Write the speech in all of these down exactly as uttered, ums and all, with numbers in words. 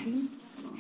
الرحيم.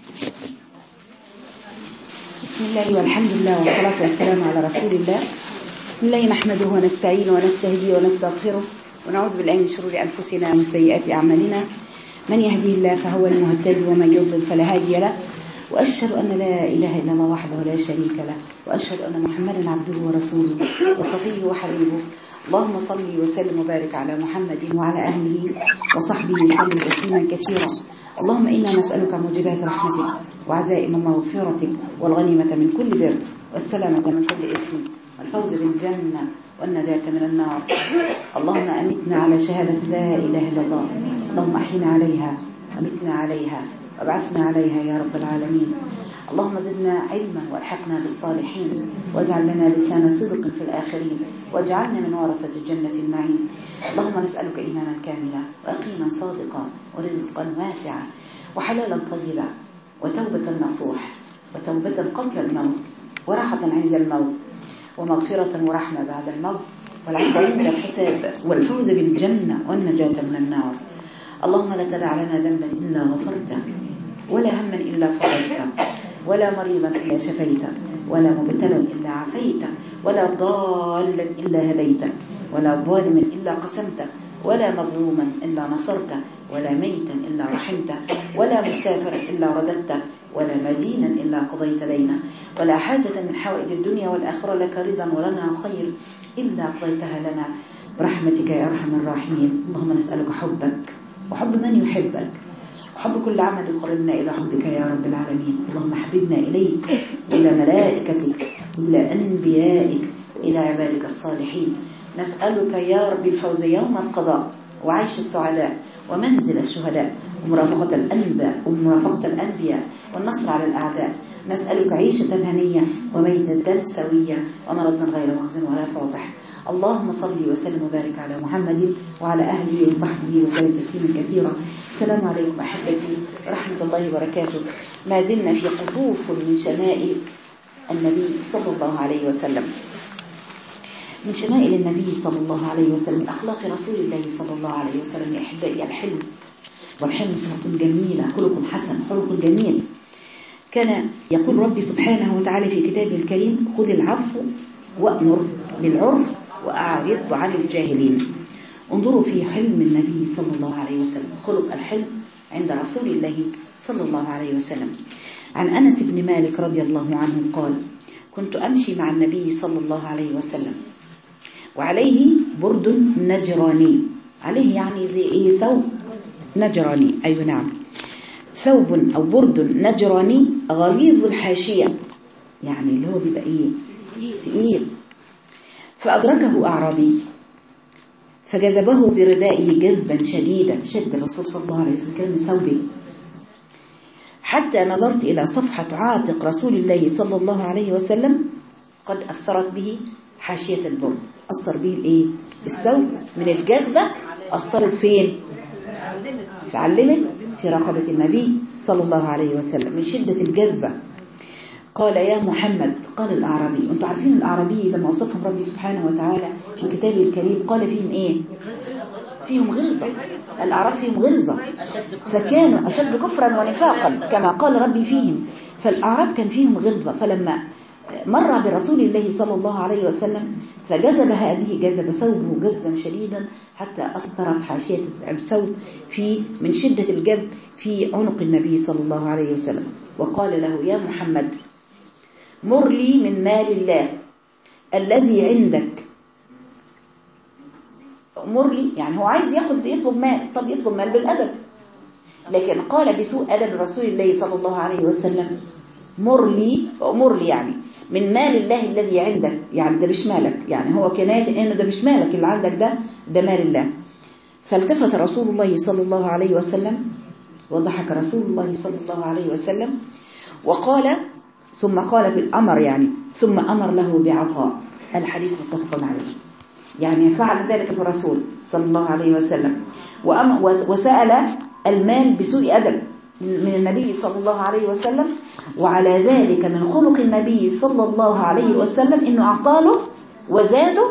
بسم الله والحمد لله والصلاة والسلام على رسول الله. بسم الله نحمده ونستعينه ونستهديه ونستغفره ونعوذ بالله من شرور أنفسنا ومن سيئات أعمالنا. من يهديه الله فهو المهتدي ومن يضلل فلا هادي له. وأشهد أن لا إله إلا الله وحده لا شريك له، وأشهد أن محمدا عبده ورسوله وصفيه وحبيبه. اللهم صل وسلم وبارك على محمد وعلى أهله وصحبه وسلم تسليما كثيرا. اللهم إنا نسألك موجبات رحمتك وعزائم مغفرتك والغنيمة من كل بر والسلامة من كل إثم والفوز بالجنة والنجاة من النار. اللهم أمتنا على شهادة لا إله إلا الله، اللهم أحينا عليها أمتنا عليها وابعثنا عليها يا رب العالمين. اللهم زدنا علما والحقنا بالصالحين، واجعل لنا لسان صدق في الآخرين، واجعلنا من ورثة الجنة النعيم. اللهم نسألك إيمانا كاملا ويقينا صادقا ورزقا واسعا وحلالا طيبا وتوبة نصوح وتوبة قبل الموت وراحة عند الموت ومغفرة ورحمة بعد الموت والعفو عند الحساب والفوز بالجنة والنجاة من النار. اللهم لا تدع لنا ذنبا إلا غفرته، ولا هما إلا فرجته، ولا مريضا إلا شفيته، ولا مبتلا إلا عافيته، ولا ضالا إلا هديته، ولا ظالما إلا قسمته، ولا مظلوما إلا نصرته، ولا ميتا إلا رحمته، ولا مسافرا إلا رددته، ولا مدينا إلا قضيت لنا، ولا حاجة من حوائج الدنيا والآخرة لك رضا ولنا خير إلا قضيتها لنا برحمتك يا أرحم الراحمين. اللهم نسألك حبك وحب من يحبك وحب كل عمل يقربنا إلى حبك يا رب العالمين. اللهم حببنا إليك وإلى ملائكتك وإلى أنبيائك وإلى عبادك الصالحين. نسألك يا رب الفوز يوم القضاء وعيش السعداء ومنزل الشهداء ومرافقة الأنبياء ومرافقة الأنبياء والنصر على الأعداء. نسألك عيشة هنية وميتة سوية ومرضا غير مخزن ولا فاضح. اللهم صل وسلم وبارك على محمد وعلى أهله وصحبه وسلم تسليما كثيرا. السلام عليكم أحبتي ورحمة الله وبركاته. ما زلنا في قطوف من شمائل النبي صلى الله عليه وسلم، من شمائل النبي صلى الله عليه وسلم، من أخلاق رسول الله صلى الله عليه وسلم يا أحبائي الحلم. والحلم صفة جميلة، خلق حسن، خلق جميل. كان يقول ربي سبحانه وتعالى في كتابه الكريم: خذ العفو وأمر بالعرف وأعرض عن الجاهلين. انظروا في حلم النبي صلى الله عليه وسلم، خلق الحلم عند رسول الله صلى الله عليه وسلم. عن أنس بن مالك رضي الله عنه قال: كنت أمشي مع النبي صلى الله عليه وسلم وعليه برد نجراني. عليه يعني زي إيه؟ ثوب نجراني. أيوة نعم، ثوب أو برد نجراني غليظ الحاشية، يعني اللي هو بيبقى إيه؟ تقيل. فأدركه أعرابي فجذبه بردائه جذبا شديدا، شد الرسول صلى الله عليه وسلم كان ثوبه، حتى نظرت إلى صفحة عاتق رسول الله صلى الله عليه وسلم قد أثرت به حاشية البرد. أثر به الإيه؟ الثوب من الجذبة. أثرت فين؟ فعلمت في رقبة النبي صلى الله عليه وسلم من شدة الجذبة. قال: يا محمد. قال الأعرابي، وانتم عارفين الأعرابي لما وصفهم ربي سبحانه وتعالى في كتابه الكريم قال فيهم إيه؟ فيهم غلظة. الأعراب فيهم غلظة، فكانوا أشد كفرا ونفاقا كما قال ربي فيهم. فالأعراب كان فيهم غلظة، فلما مر برسول الله صلى الله عليه وسلم فجذب هذه جذب ثوبه جذبا شديدا حتى أثرت حاشية الثوب في من شدة الجذب في عنق النبي صلى الله عليه وسلم. وقال له: يا محمد، مر لي من مال الله الذي عندك. مر لي يعني هو عايز ياخد يطلب مال، طب يطلب مال بالأدب، لكن قال بسوء أدب رسول الله صلى الله عليه وسلم: مر لي، مر لي يعني من مال الله الذي عندك، يعني ده مش مالك، يعني هو كناية انه ده مش مالك اللي عندك، ده ده مال الله. فالتفت رسول الله صلى الله عليه وسلم وضحك رسول الله صلى الله عليه وسلم وقال، ثم قال بالأمر يعني ثم أمر له بعطاء. الحديث متفق عليه، يعني فعل ذلك في الرسول صلى الله عليه وسلم وسأل المال بسوء أدب من النبي صلى الله عليه وسلم. وعلى ذلك من خلق النبي صلى الله عليه وسلم إنه أعطاله وزاده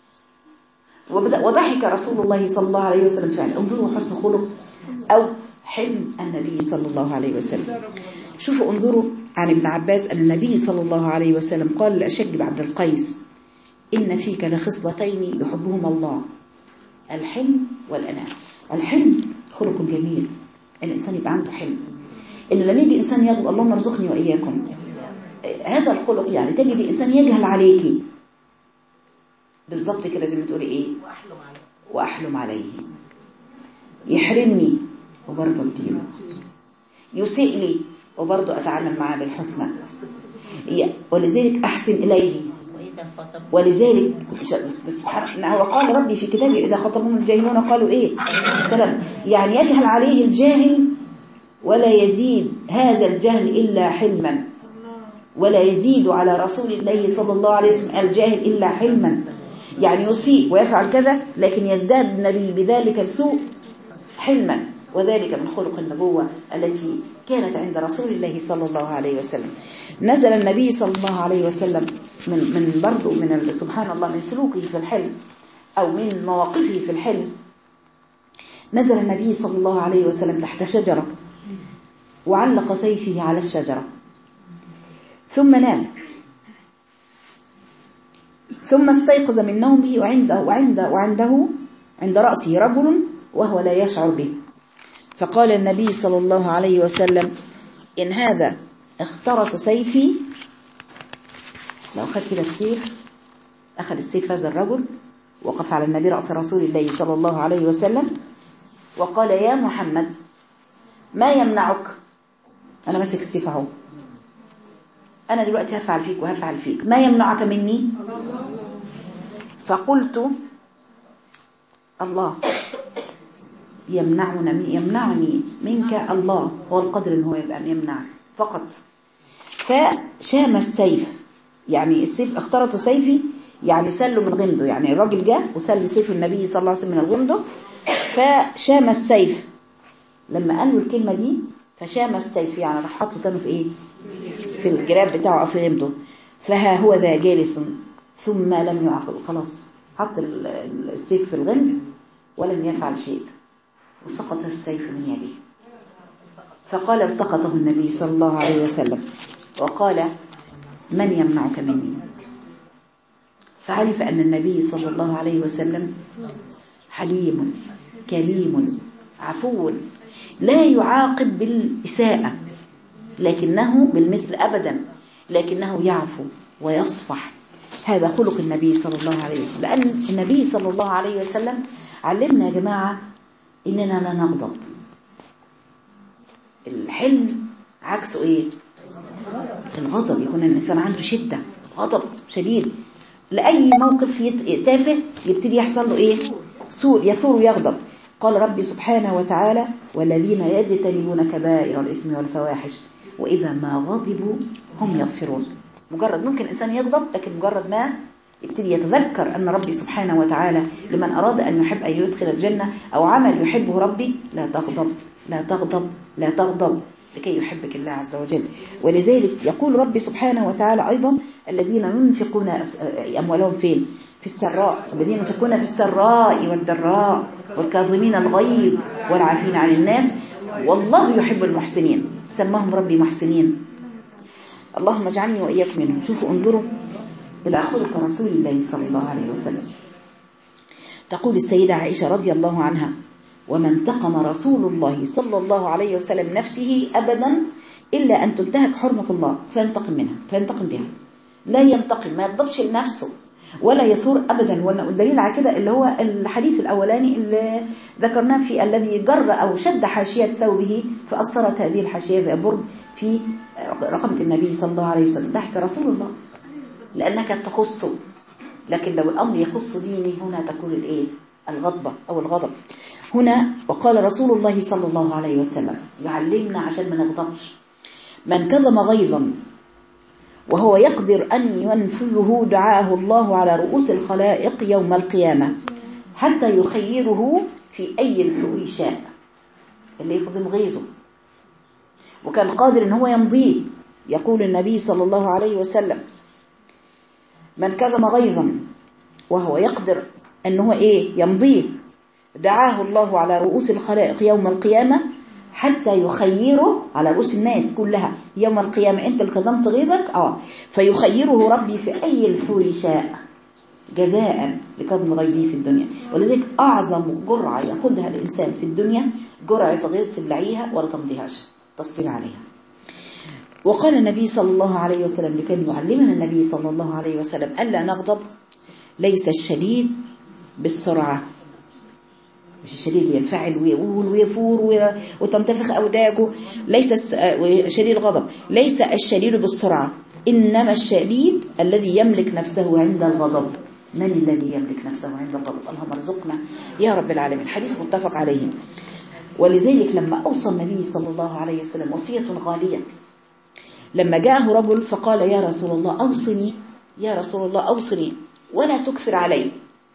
وضحك رسول الله صلى الله عليه وسلم فعلا. انظروا حسن خلق أو حلم النبي صلى الله عليه وسلم. شوفوا انظروا عن ابن عباس أن النبي صلى الله عليه وسلم قال لأشج بن عبد القيس: إن فيك لخصلتين يحبهما الله، الحلم والأناة. الحلم خلق جميل، الإنسان يبقى عنده حلم، إن لما يجي إنسان يقول اللهم ارزقني وإياكم، هذا الخلق يعني تجد إنسان يجهل عليكي بالضبط كده زي ما تقولي إيه، وأحلم عليه وأحلم عليه، يحرمني وبرضه أديله، يسيء لي وبرضه أتعامل معاه بالحسنى، ولذلك أحسن إليه. ولذلك سبحان الله وقال ربي في كتابه: إذا خطبهم الجاهلون قالوا إيه سلام. يعني يجهل عليه الجاهل ولا يزيد هذا الجهل إلا حلما، ولا يزيد على رسول الله صلى الله عليه وسلم الجاهل إلا حلما. يعني يسيء ويفعل كذا لكن يزداد النبي بذلك السوء حلما، وذلك من خلق النبوة التي كانت عند رسول الله صلى الله عليه وسلم. نزل النبي صلى الله عليه وسلم من من برضه من سبحان الله من سلوكه في الحلم أو من مواقفه في الحلم. نزل النبي صلى الله عليه وسلم تحت شجرة وعلق سيفه على الشجرة ثم نام، ثم استيقظ من نومه وعنده وعنده وعنده عند رأسه رجل وهو لا يشعر به، فقال النبي صلى الله عليه وسلم: إن هذا اخترط سيفي. لو أخذ كده السيف، أخذ السيف هذا الرجل، وقف على النبي رأس رسول الله صلى الله عليه وسلم وقال: يا محمد ما يمنعك؟ أنا ماسك السيف اهو، أنا دلوقتي هفعل فيك وهفعل فيك، ما يمنعك مني؟ فقلت: الله يمنعني يمنعني منك، الله هو القدر ان هو يبقى يمنع فقط. فشام السيف، يعني السيف اخترط سيفي، يعني سله من غمده، يعني الراجل جاء وسل سيف النبي صلى الله عليه وسلم من غمده، فشام السيف. لما قالوا الكلمة دي فشام السيف يعني راح حطه تاني في ايه، في الجراب بتاعه او في غمده. فها هو ذا جالس ثم لم يعقل، خلاص حط السيف في الغمد ولم يفعل شيء، وسقط السيف من يده. فقال التقطه النبي صلى الله عليه وسلم وقال: من يمنعك مني؟ فعرف أن النبي صلى الله عليه وسلم حليم كريم عفو، لا يعاقب بالإساءة لكنه بالمثل أبدا، لكنه يعفو ويصفح. هذا خلق النبي صلى الله عليه وسلم، لأن النبي صلى الله عليه وسلم علمنا يا جماعة إننا لا نغضب. الحلم عكسه إيه؟ الغضب. يكون الإنسان عنده شدة، غضب شديد لأي موقف تافه يبتدي يحصل له إيه؟ سوء، يثور ويغضب. قال ربي سبحانه وتعالى: والذين يجتنبون كبائر الإثم والفواحش وإذا ما غضبوا هم يغفرون. مجرد ممكن إنسان يغضب، لكن مجرد ما يبتدي يتذكر أن ربي سبحانه وتعالى لمن أراد أن يحب أن يدخل الجنة أو عمل يحبه ربي: لا تغضب لا تغضب لا تغضب لكي يحبك الله عز وجل. ولذلك يقول ربي سبحانه وتعالى أيضا: الذين ينفقون أموالهم فين؟ في السراء، الذين ينفقون في السراء والضراء والكاظمين الغيظ والعافين عن الناس والله يحب المحسنين. سماهم ربي محسنين، اللهم اجعلني وإياكم منهم. شوفوا انظروا إلى خلق رسول الله صلى الله عليه وسلم. تقول السيدة عائشة رضي الله عنها: وما انتقم رسول الله صلى الله عليه وسلم نفسه أبدا إلا أن تنتهك حرمة الله فينتقم منها فينتقم بها. لا ينتقم، ما يغضبش لنفسه ولا يثور أبدا. والدليل على كده اللي هو الحديث الأولاني اللي ذكرناه في الذي جر أو شد حاشية ثوبه فأثرت هذه الحاشية ببرد في رقبة النبي صلى الله عليه وسلم. ضحك رسول الله لأنك تخصه، لكن لو الأمر يخص ديني هنا تكون الإيه؟ الغضبة أو الغضب. هنا وقال رسول الله صلى الله عليه وسلم يعلمنا عشان ما نغضبش: من كظم غيظا وهو يقدر أن ينفذه دعاه الله على رؤوس الخلائق يوم القيامة حتى يخيره في أي الحور شاء. اللي يكظم غيظه وكان قادر أن هو يمضيه، يقول النبي صلى الله عليه وسلم: من كظم غيظا وهو يقدر أن هو إيه يمضيه دعاه الله على رؤوس الخلائق يوم القيامة حتى يخيره على رؤوس الناس كلها يوم القيامة. أنت اللي كظمت غيظك آه فيخيره ربي في أي الحور شاء جزاء لكظم غيظه في الدنيا. ولذلك أعظم جرعة ياخدها الإنسان في الدنيا جرعة غيظ تبلعيها ولا تمضيهاش، تصبر عليها. وقال النبي صلى الله عليه وسلم لكي يعلمنا النبي صلى الله عليه وسلم ألا نغضب: ليس الشديد بالسرعة، مش الشديد ينفعل ويقول ويفور وتنتفخ أوداجه، ليس شديد الغضب، ليس الشديد بالسرعة، إنما الشديد الذي يملك نفسه عند الغضب. من الذي يملك نفسه عند الغضب؟ اللهم ارزقنا يا رب العالمين. حديث متفق عليه. ولذلك لما أوصى النبي صلى الله عليه وسلم وصية غالية، لما جاءه رجل فقال: يا رسول الله أوصني، يا رسول الله أوصني ولا تكثر علي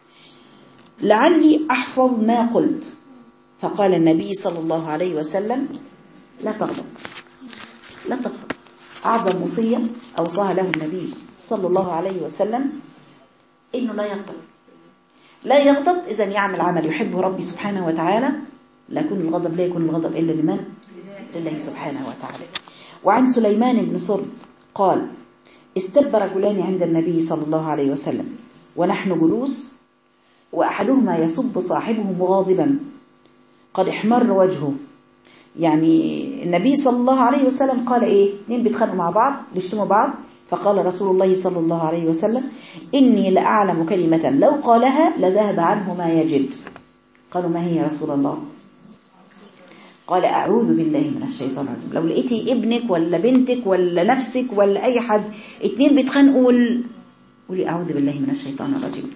لعلي أحفظ ما قلت. فقال النبي صلى الله عليه وسلم: لا تغضب، لا تغضب. أعظم وصية أوصاها له النبي صلى الله عليه وسلم إنه لا يغضب. لا يغضب إذا يعمل عمل يحبه ربي سبحانه وتعالى، لا يكون الغضب لا يكون الغضب إلا لمن؟ لله سبحانه وتعالى. وعن سليمان بن سرد قال: استب رجلان عند النبي صلى الله عليه وسلم ونحن جلوس، وأحدهما يسب صاحبه مغاضبا قد احمر وجهه. يعني النبي صلى الله عليه وسلم قال إيه؟ اثنين بيتخانقوا مع بعض بيشتموا بعض، فقال رسول الله صلى الله عليه وسلم: إني لأعلم كلمة لو قالها لذهب عنه ما يجد. قالوا: ما هي يا رسول الله؟ قال: أعوذ بالله من الشيطان الرجيم. لو لقيتي ابنك ولا بنتك ولا نفسك ولا أي حد اتنين بيتخانقوا قولي أعوذ بالله من الشيطان الرجيم.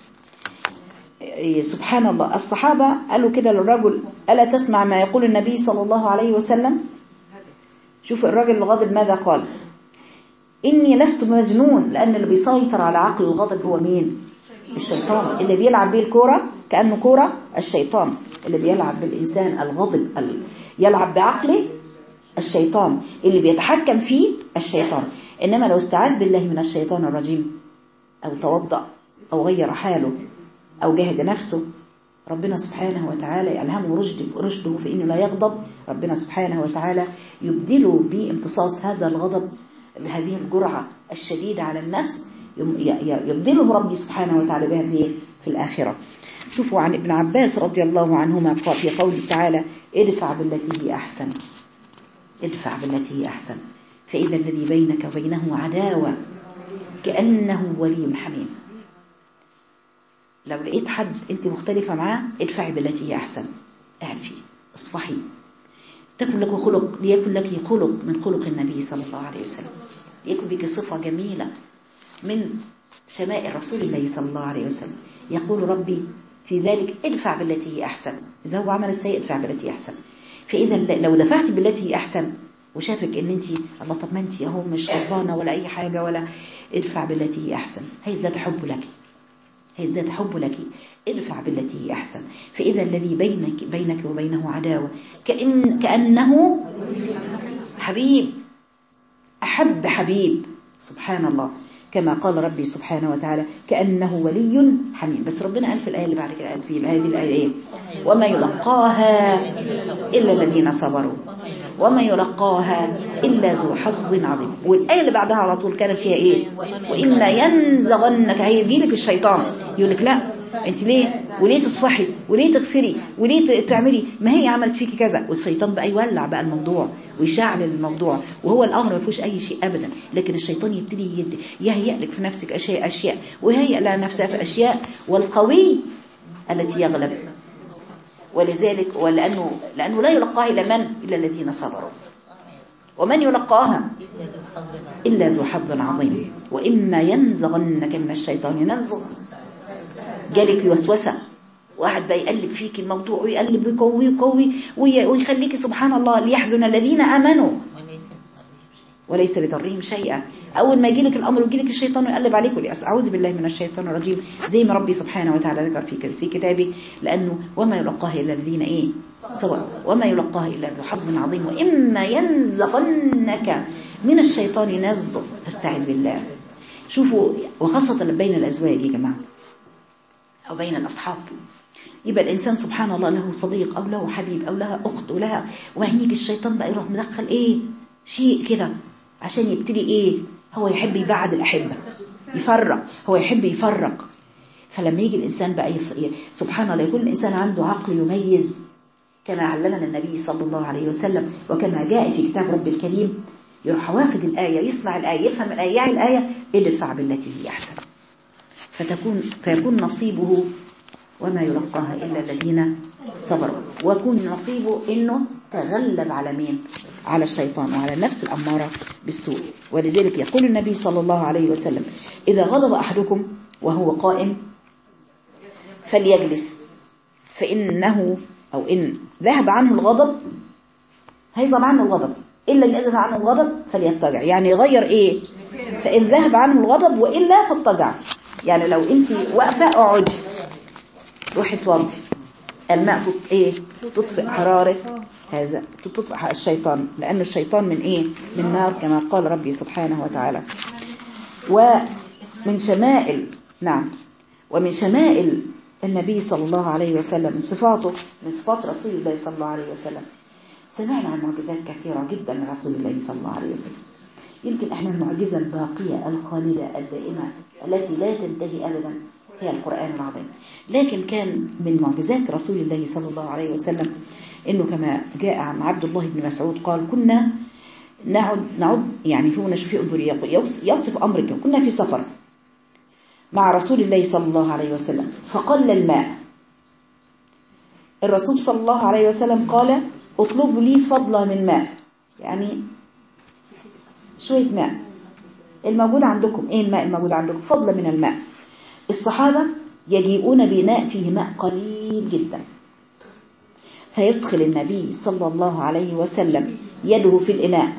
سبحان الله. الصحابة قالوا كده للرجل: ألا تسمع ما يقول النبي صلى الله عليه وسلم؟ شوف الرجل الغاضب ماذا قال: إني لست مجنون. لأن اللي بيسيطر على عقل الغضب هو مين؟ الشيطان. اللي بيلعب بيه الكورة كأنه كورة الشيطان، اللي بيلعب بالإنسان الغضب يلعب بعقله الشيطان، اللي بيتحكم فيه الشيطان. إنما لو استعاذ بالله من الشيطان الرجيم أو توضأ أو غير حاله أو جاهد نفسه، ربنا سبحانه وتعالى يلهمه رشد رشده في إنه لا يغضب. ربنا سبحانه وتعالى يبدله بامتصاص هذا الغضب بهذه الجرعة الشديدة على النفس، يبدله ربي سبحانه وتعالى بها في في الآخرة. شوفوا عن ابن عباس رضي الله عنهما في قوله تعالى: ادفع بالتي هي أحسن، ادفع بالتي هي أحسن فإذا الذي بينك وبينه عداوة كأنه ولي حميم. لو لقيت حد انت مختلفة معاه ادفعي بالتي هي أحسن، اعفي، اصفحي، تكن لك خلق ليكن لك خلق من خلق النبي صلى الله عليه وسلم، يكن بك صفة جميلة من شمائل رسول الله صلى الله عليه وسلم. يقول ربي في ذلك: ادفع بالتي هي أحسن. إذا هو عمل السيء ادفع بالتي هي أحسن. فإذا لو دفعت بالتي هي أحسن وشافك ان انت الله، طب ما انت اهو مش غضبانه ولا اي حاجه، ولا ادفع بالتي هي احسن، هيزداد حب لك، هيزداد حب لك. ادفع بالتي هي احسن فاذا الذي بينك بينك وبينه عداوه كأن كأنه حبيب، احب حبيب. سبحان الله. كما قال ربي سبحانه وتعالى: كأنه ولي حميم. بس ربنا قال في الآية اللي بعد كده، قال في هذه الآية إيه؟ وما يلقاها إلا الذين صبروا وما يلقاها إلا ذو حظ عظيم. والآية اللي بعدها على طول كانت فيها إيه؟ وإن ينزغنك، هيجيلك الشيطان يقول لك: لا انت ليه وليه تصفحي وليه تغفري وليه تعملي، ما هي عملت فيكي كذا. والشيطان بقى يولع بقى الموضوع ويشعل الموضوع، وهو الامر ما فيهوش اي شيء ابدا. لكن الشيطان يبتدي يهيئ لك في نفسك اشياء اشياء ويهيئ لها نفسها في اشياء، والقوي التي يغلب. ولذلك ولانه لانه لا يلقاها الا من؟ الا الذين صبروا. ومن يلقاها الا ذو حظ عظيم. واما ينزغنك من الشيطان نزغ، جالك وسوسه واحد بقى يقلب فيك الموضوع ويقلب ويقوي ويقوي ويخليك سبحان الله ليحزن الذين امنوا وليس بضرهم شيئا. اول ما يجيلك الامر ويجيلك الشيطان ويقلب عليك ولي اعوذ بالله من الشيطان الرجيم، زي ما ربي سبحانه وتعالى ذكر في في كتابه، لانه وما يلقاها الا الذين ايه سواء وما يلقاها الا ذو حظ عظيم. واما ينزغنك من الشيطان نزغ فاستعذ بالله. شوفوا، وخاصه بين الازواج يا جماعه او بين الاصحاب، يبقى الإنسان سبحان الله له صديق أو له حبيب أو لها أخت ولها، وبعدين يجي الشيطان بقى يروح مدخل إيه شيء كده عشان يبتدي إيه، هو يحب يبعد الأحبة، يفرق، هو يحب يفرق. فلما يجي الإنسان بقى يف... سبحان الله يكون الإنسان عنده عقل يميز كما علمنا النبي صلى الله عليه وسلم وكما جاء في كتاب رب الكريم، يروح واخد الآية، يسمع الآية، يفهم الآية، يعي الآية، ادفع بالتي هي أحسن، فتكون فيكون نصيبه وما يلقاها إلا الذين صبروا، ويكون نصيبه إنه تغلب على مين؟ على الشيطان وعلى النفس الأمارة بالسوء. ولذلك يقول النبي صلى الله عليه وسلم: إذا غضب أحدكم وهو قائم فليجلس، فإنه أو إن ذهب عنه الغضب، هيذهب عنه الغضب، إلا إن ذهب عنه الغضب فليضطجع، يعني غير إيه؟ فإن ذهب عنه الغضب وإلا فاضطجع، يعني لو أنت واقفة اقعدي، روحي توضي، الماء إيه؟ تطفئ حرارة هذا، تطفئ الشيطان، لأن الشيطان من إيه؟ من نار كما قال ربي سبحانه وتعالى. ومن شمائل نعم ومن شمائل النبي صلى الله عليه وسلم، من صفاته، من صفات رسول الله صلى الله عليه وسلم، سمعنا عن معجزات كثيرة جدا من رسول الله صلى الله عليه وسلم. يمكن احنا المعجزة الباقية الخالدة الدائمة التي لا تنتهي أبدا هي القرآن العظيم. لكن كان من معجزات رسول الله صلى الله عليه وسلم إنه كما جاء عن عبد الله بن مسعود قال: كنا نعد نعد يعني هو نشوف انظر يصف أمرك، كنا في سفر مع رسول الله صلى الله عليه وسلم فقل الماء، الرسول صلى الله عليه وسلم قال: اطلبوا لي فضلا من ماء، يعني شوية ماء الموجود عندكم. ايه الماء الموجود عندكم؟ فضلا من الماء. الصحابة يجيئون بناء فيه ماء قليل جدا، فيدخل النبي صلى الله عليه وسلم يده في الإناء،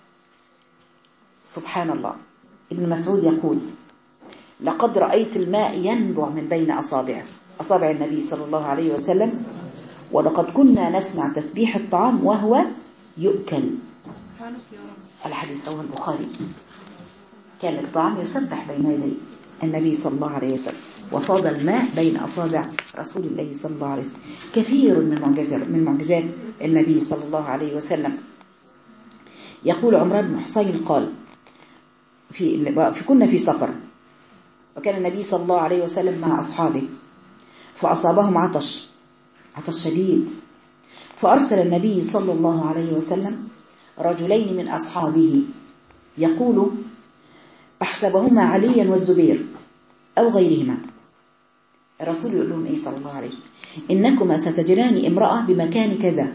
سبحان الله. ابن مسعود يقول: لقد رأيت الماء ينبع من بين أصابعه، أصابع النبي صلى الله عليه وسلم، ولقد كنا نسمع تسبيح الطعام وهو يؤكل. الحديث رواه البخاري. كان الطعام يسبح بين يدي النبي صلى الله عليه وسلم، وفاض الماء بين أصابع رسول الله صلى الله عليه وسلم. كثير من معجزات من معجزات النبي صلى الله عليه وسلم. يقول عمران بن حسين قال: في, في كنا في سفر، وكان النبي صلى الله عليه وسلم مع أصحابه، فأصابهم عطش عطش شديد، فأرسل النبي صلى الله عليه وسلم رجلين من أصحابه يقول: أحسبهما عليا والزبير أو غيرهما. الرسول يقول لهم إيه صلى الله عليه وسلم: إنكما ستجران امرأة بمكان كذا،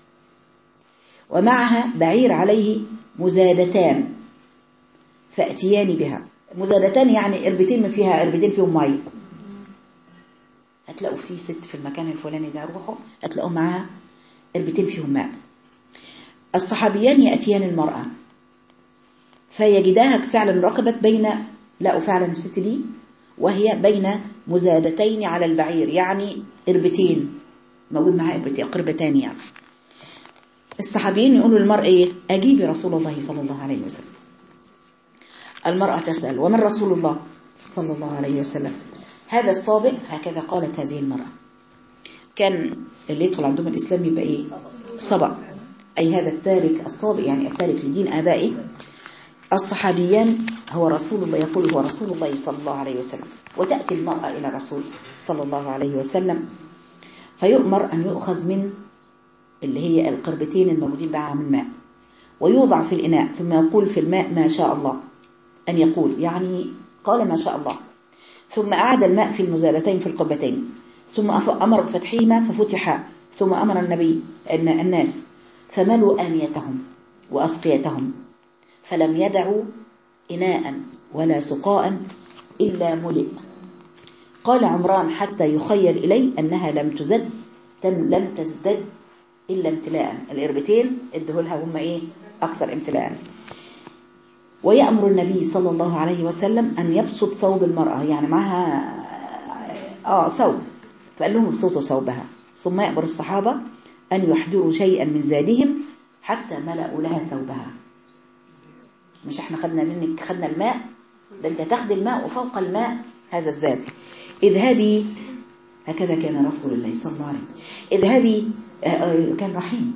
ومعها بعير عليه مزادتان، فأتياني بها. مزادتان يعني قربتين من فيها قربتين فيهم ماء، هتلاقوا في ست في المكان الفلاني ده، روحوا هتلاقوا معها قربتين فيهم ماء. الصحابيان يأتيان المرأة فيجداها فعلا ركبت بين، لقوا فعلا الست دي وهي بين مزادتين على البعير، يعني قربتين، موجود معها قربتين قربتان يعني. الصحابيين يقولوا للمرأة: ايه؟ أجيبي رسول الله صلى الله عليه وسلم. المرأة تسأل: ومن رسول الله صلى الله عليه وسلم؟ هذا الصابئ، هكذا قالت هذه المرأة. كان اللي يدخل عندهم الإسلام يبقى ايه؟ صبأ، أي هذا التارك الصابئ، يعني التارك لدين آبائه. الصحابيان هو رسول الله، يقول هو رسول الله صلى الله عليه وسلم. وتأتي المرأة إلى الرسول صلى الله عليه وسلم، فيؤمر أن يؤخذ من اللي هي القربتين الموجودين معها من ماء، ويوضع في الإناء، ثم يقول في الماء ما شاء الله أن يقول، يعني قال ما شاء الله، ثم أعاد الماء في المزالتين في القربتين، ثم أمر بفتحهما ففتحا، ثم أمر النبي أن الناس فملوا آنيتهم وأسقيتهم، فلم يدعوا إناء ولا سقاء إلا ملئ. قال عمران: حتى يخيل إلي أنها لم تزد لم تزدد إلا امتلاء، الإربتين ادهولها هم إيه؟ أكثر امتلاء. ويأمر النبي صلى الله عليه وسلم أن يبسط ثوب المرأة، يعني معها آه ثوب، فقال لهم ابسطوا ثوبها، ثم يأمر الصحابة أن يحضروا شيئا من زادهم حتى ملأوا لها ثوبها. مش احنا خدنا منك خدنا الماء، ده انت تاخد الماء وفوق الماء هذا الزاد. اذهبي هكذا كان رسول الله صلى الله عليه وسلم. اذهبي، كان رحيم،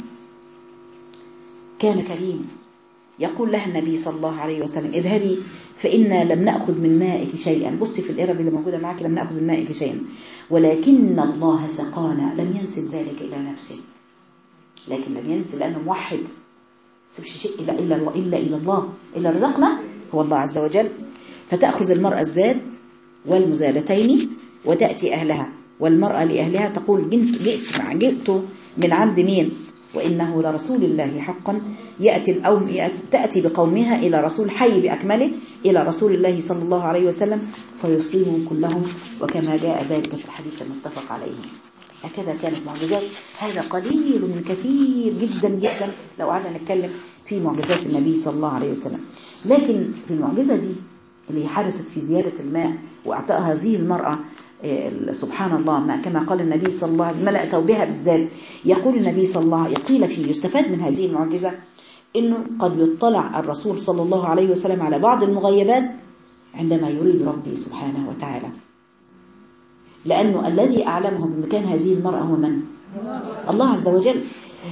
كان كريم. يقول لها النبي صلى الله عليه وسلم اذهبي فإنا لم نأخذ من مائك شيئا. بصي في الإرب اللي موجودة معك، لم نأخذ من مائك شيئا ولكن الله سقانا. لم ينسب ذلك إلى نفسه، لكن لم ينسب لأنه موحد، سبش شيء إلا إلا الله إلا إلى الله إلا رزقنا هو الله عز وجل. فتأخذ المرأة الزاد والمزادتين وتأتي أهلها، والمرأة لأهلها تقول جئت مع جئت من عند مين؟ وإنه لرسول الله حقا. يأتي الأوم تأتي بقومها إلى رسول حي بأكمله إلى رسول الله صلى الله عليه وسلم فيسلمهم كلهم، وكما جاء ذلك في الحديث المتفق عليه. هكذا كانت معجزات. هذا قليل من كثير جدا جدا لو قعدنا نتكلم في معجزات النبي صلى الله عليه وسلم. لكن في المعجزة دي اللي حدثت في زيادة الماء وأعطاء هذه المرأة سبحان الله، ما كما قال النبي صلى الله عليه وسلم ملأ ثوبها بالذات. يقول النبي صلى الله عليه وسلم يقيل فيه يستفاد من هذه المعجزة إنه قد يطلع الرسول صلى الله عليه وسلم على بعض المغيبات عندما يريد ربي سبحانه وتعالى، لأنه الذي أعلمه بمكان هذه المرأة هو من؟ الله عز وجل.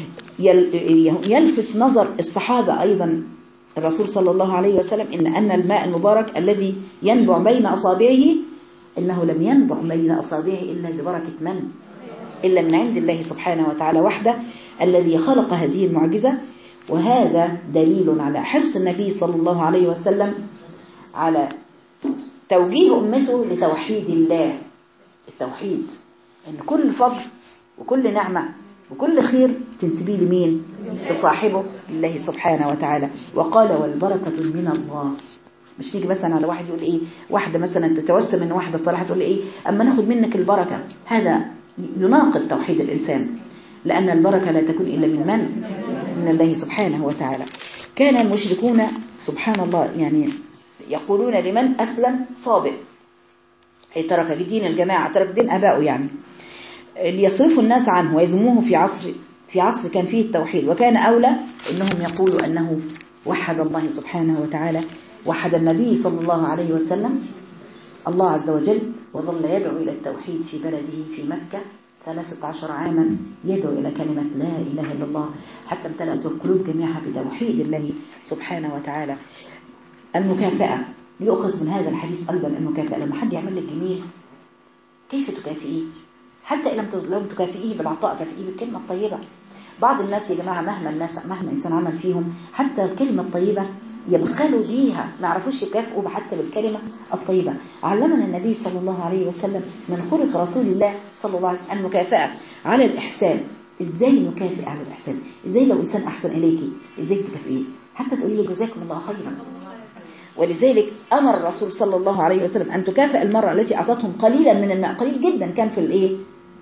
يلفت نظر الصحابة أيضا الرسول صلى الله عليه وسلم إن أن الماء المبارك الذي ينبع بين أصابعه إنه لم ينبع بين أصابعه إلا ببركة من؟ إلا من عند الله سبحانه وتعالى وحده الذي خلق هذه المعجزة. وهذا دليل على حرص النبي صلى الله عليه وسلم على توجيه أمته لتوحيد الله. التوحيد إن كل فضل وكل نعمة وكل خير تنسبيه لمين؟ لصاحبه لله سبحانه وتعالى. وقال والبركة من الله. مش نيجي مثلا على واحد يقول ايه، واحدة مثلا تتوسم ان واحدة صالحة تقول ايه اما ناخد منك البركة، هذا يناقض توحيد الانسان، لان البركة لا تكون الا من من؟ من الله سبحانه وتعالى. كان المشركون سبحان الله يعني يقولون لمن اسلم صابئ، اي ترك دين الجماعة، ترك دين ابائه، يعني ليصرفوا الناس عنه ويزموه في عصر في عصر كان فيه التوحيد. وكان اولى انهم يقولوا انه وحد الله سبحانه وتعالى، وحد النبي صلى الله عليه وسلم الله عز وجل، وظل يدعو إلى التوحيد في بلده في مكة ثلاثة عشر عاما، يدعو إلى كلمة لا إله إلا الله حتى امتلأت القلوب جميعها بتوحيد الله سبحانه وتعالى. المكافأة يؤخذ من هذا الحديث أيضا المكافأة. لما حد يعمل لك جميل كيف تكافئيه؟ حتى لم تكافئيه بالعطاء كافئيه بالكلمة الطيبة. بعض الناس يا جماعة مهما الناس مهما إنسان عمل فيهم حتى الكلمة الطيبة يبخلوا بيها، ما عرفوش يكافئوا حتى بالكلمة الطيبة. علمنا النبي صلى الله عليه وسلم من خلق رسول الله صلى الله عليه وسلم المكافأة على الإحسان. إزاي نكافئ على الإحسان؟ إزاي لو إنسان أحسن إليكي إزاي تكافئيه؟ حتى تقولي له جزاكم الله خيرا. ولذلك أمر الرسول صلى الله عليه وسلم أن تكافئ المرأة التي أعطتهم قليلا من الماء، قليل جدا كان في الإيه؟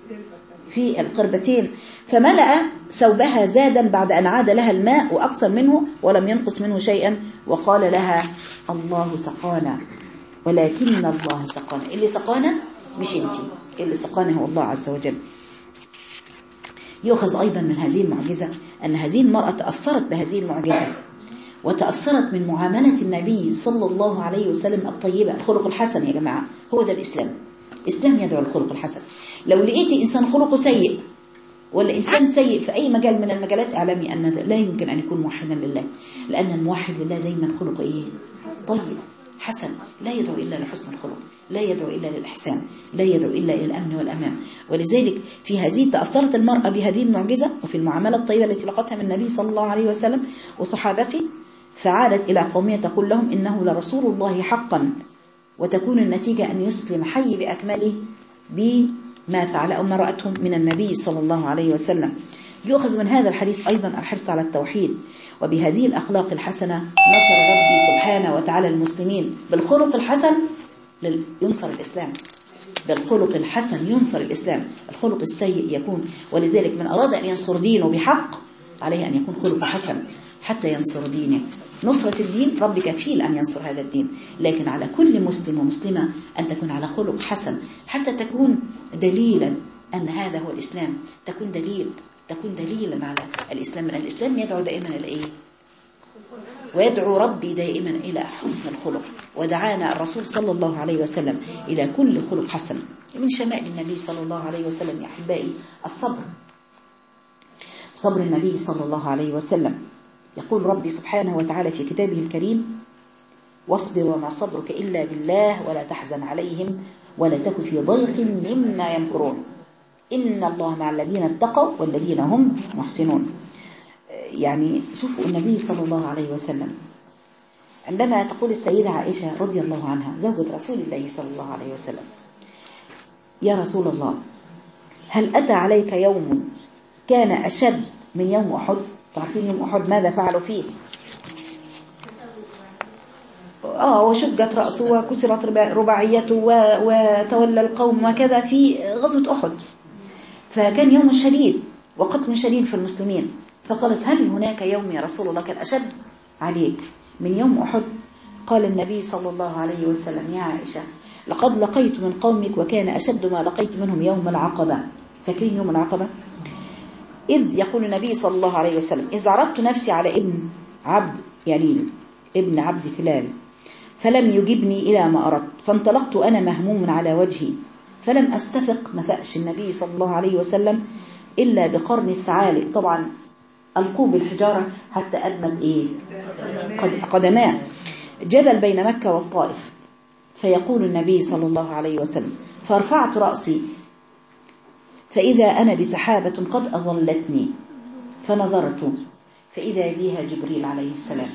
في القربتين، فملأ ثوبها زادا بعد أن عاد لها الماء وأكثر منه ولم ينقص منه شيئا، وقال لها الله سقانا ولكن الله سقانا. اللي سقانا مش انتي، اللي سقانا هو الله عز وجل. يؤخذ أيضا من هذه المعجزة أن هذه المرأة تأثرت بهذه المعجزة، وتأثرت من معاملة النبي صلى الله عليه وسلم الطيبة. الخلق الحسن يا جماعة هو ده الإسلام. الإسلام يدعو الخلق الحسن. لو لقيتي إنسان خلقه سيء ولا إنسان سيء في أي مجال من المجالات، اعلمي أن لا يمكن أن يكون موحدا لله، لأن الموحد لله دايما خلقه إيه؟ طيب حسن، لا يدعو إلا لحسن الخلق، لا يدعو إلا للإحسان، لا يدعو إلا إلى الأمن والأمان. ولذلك في هذه تأثرت المرأة بهذه المعجزة وفي المعاملة الطيبة التي لقتها من النبي صلى الله عليه وسلم وصحابته، فعادت إلى قومها تقول لهم إنه لرسول الله حقا، وتكون النتيجة أن يسلم حي بأكمله بما فعل أو ما رأتهم من النبي صلى الله عليه وسلم. يؤخذ من هذا الحديث أيضا الحرص على التوحيد، وبهذه الأخلاق الحسنة نصر ربي سبحانه وتعالى المسلمين. بالخلق الحسن ينصر الإسلام، بالخلق الحسن ينصر الإسلام، الخلق السيء يكون. ولذلك من أراد أن ينصر دينه بحق عليه أن يكون خلق حسن حتى ينصر دينه. نصرة الدين رب كفيل أن ينصر هذا الدين، لكن على كل مسلم ومسلمة أن تكون على خلق حسن حتى تكون دليلا أن هذا هو الإسلام، تكون دليل تكون دليلا على الإسلام. من الإسلام يدعو دائما إلى إيه؟ ويدعو ربي دائما إلى حسن الخلق. ودعانا الرسول صلى الله عليه وسلم إلى كل خلق حسن. من شمائل النبي صلى الله عليه وسلم يا أحبائي الصبر، صبر النبي صلى الله عليه وسلم. يقول ربي سبحانه وتعالى في كتابه الكريم: واصبر وما صبرك إلا بالله ولا تحزن عليهم ولا تك في ضيق مما يمكرون إن الله مع الذين اتقوا والذين هم محسنون. يعني شوفوا النبي صلى الله عليه وسلم عندما تقول السيدة عائشة رضي الله عنها زوجة رسول الله صلى الله عليه وسلم: يا رسول الله، هل أتى عليك يوم كان أشد من يوم أحد؟ تعرفين يوم أحد ماذا فعلوا فيه؟ آه وشقت رأسه وكسرت رباعيته وتولى القوم وكذا في غزوة أحد، فكان يوم شديد وقتل شديد في المسلمين. فقالت: هل هناك يوم يا رسول الله كان أشد عليك من يوم أحد؟ قال النبي صلى الله عليه وسلم: يا عائشة، لقد لقيت من قومك وكان أشد ما لقيت منهم يوم العقبة. فاكرين يوم العقبة؟ إذ يقول النبي صلى الله عليه وسلم: إذ عرضت نفسي على ابن عبد يليل ابن عبد كلال فلم يجبني إلى ما أردت، فانطلقت أنا مهموم على وجهي فلم أستفق. ما فأش النبي صلى الله عليه وسلم إلا بقرن الثعالب، طبعا ألقوا بالحجارة حتى أدمت إيه قدماه، جبل بين مكة والطائف. فيقول النبي صلى الله عليه وسلم: فارفعت رأسي فإذا أنا بسحابة قد أظلتني، فنظرت فإذا بها جبريل عليه السلام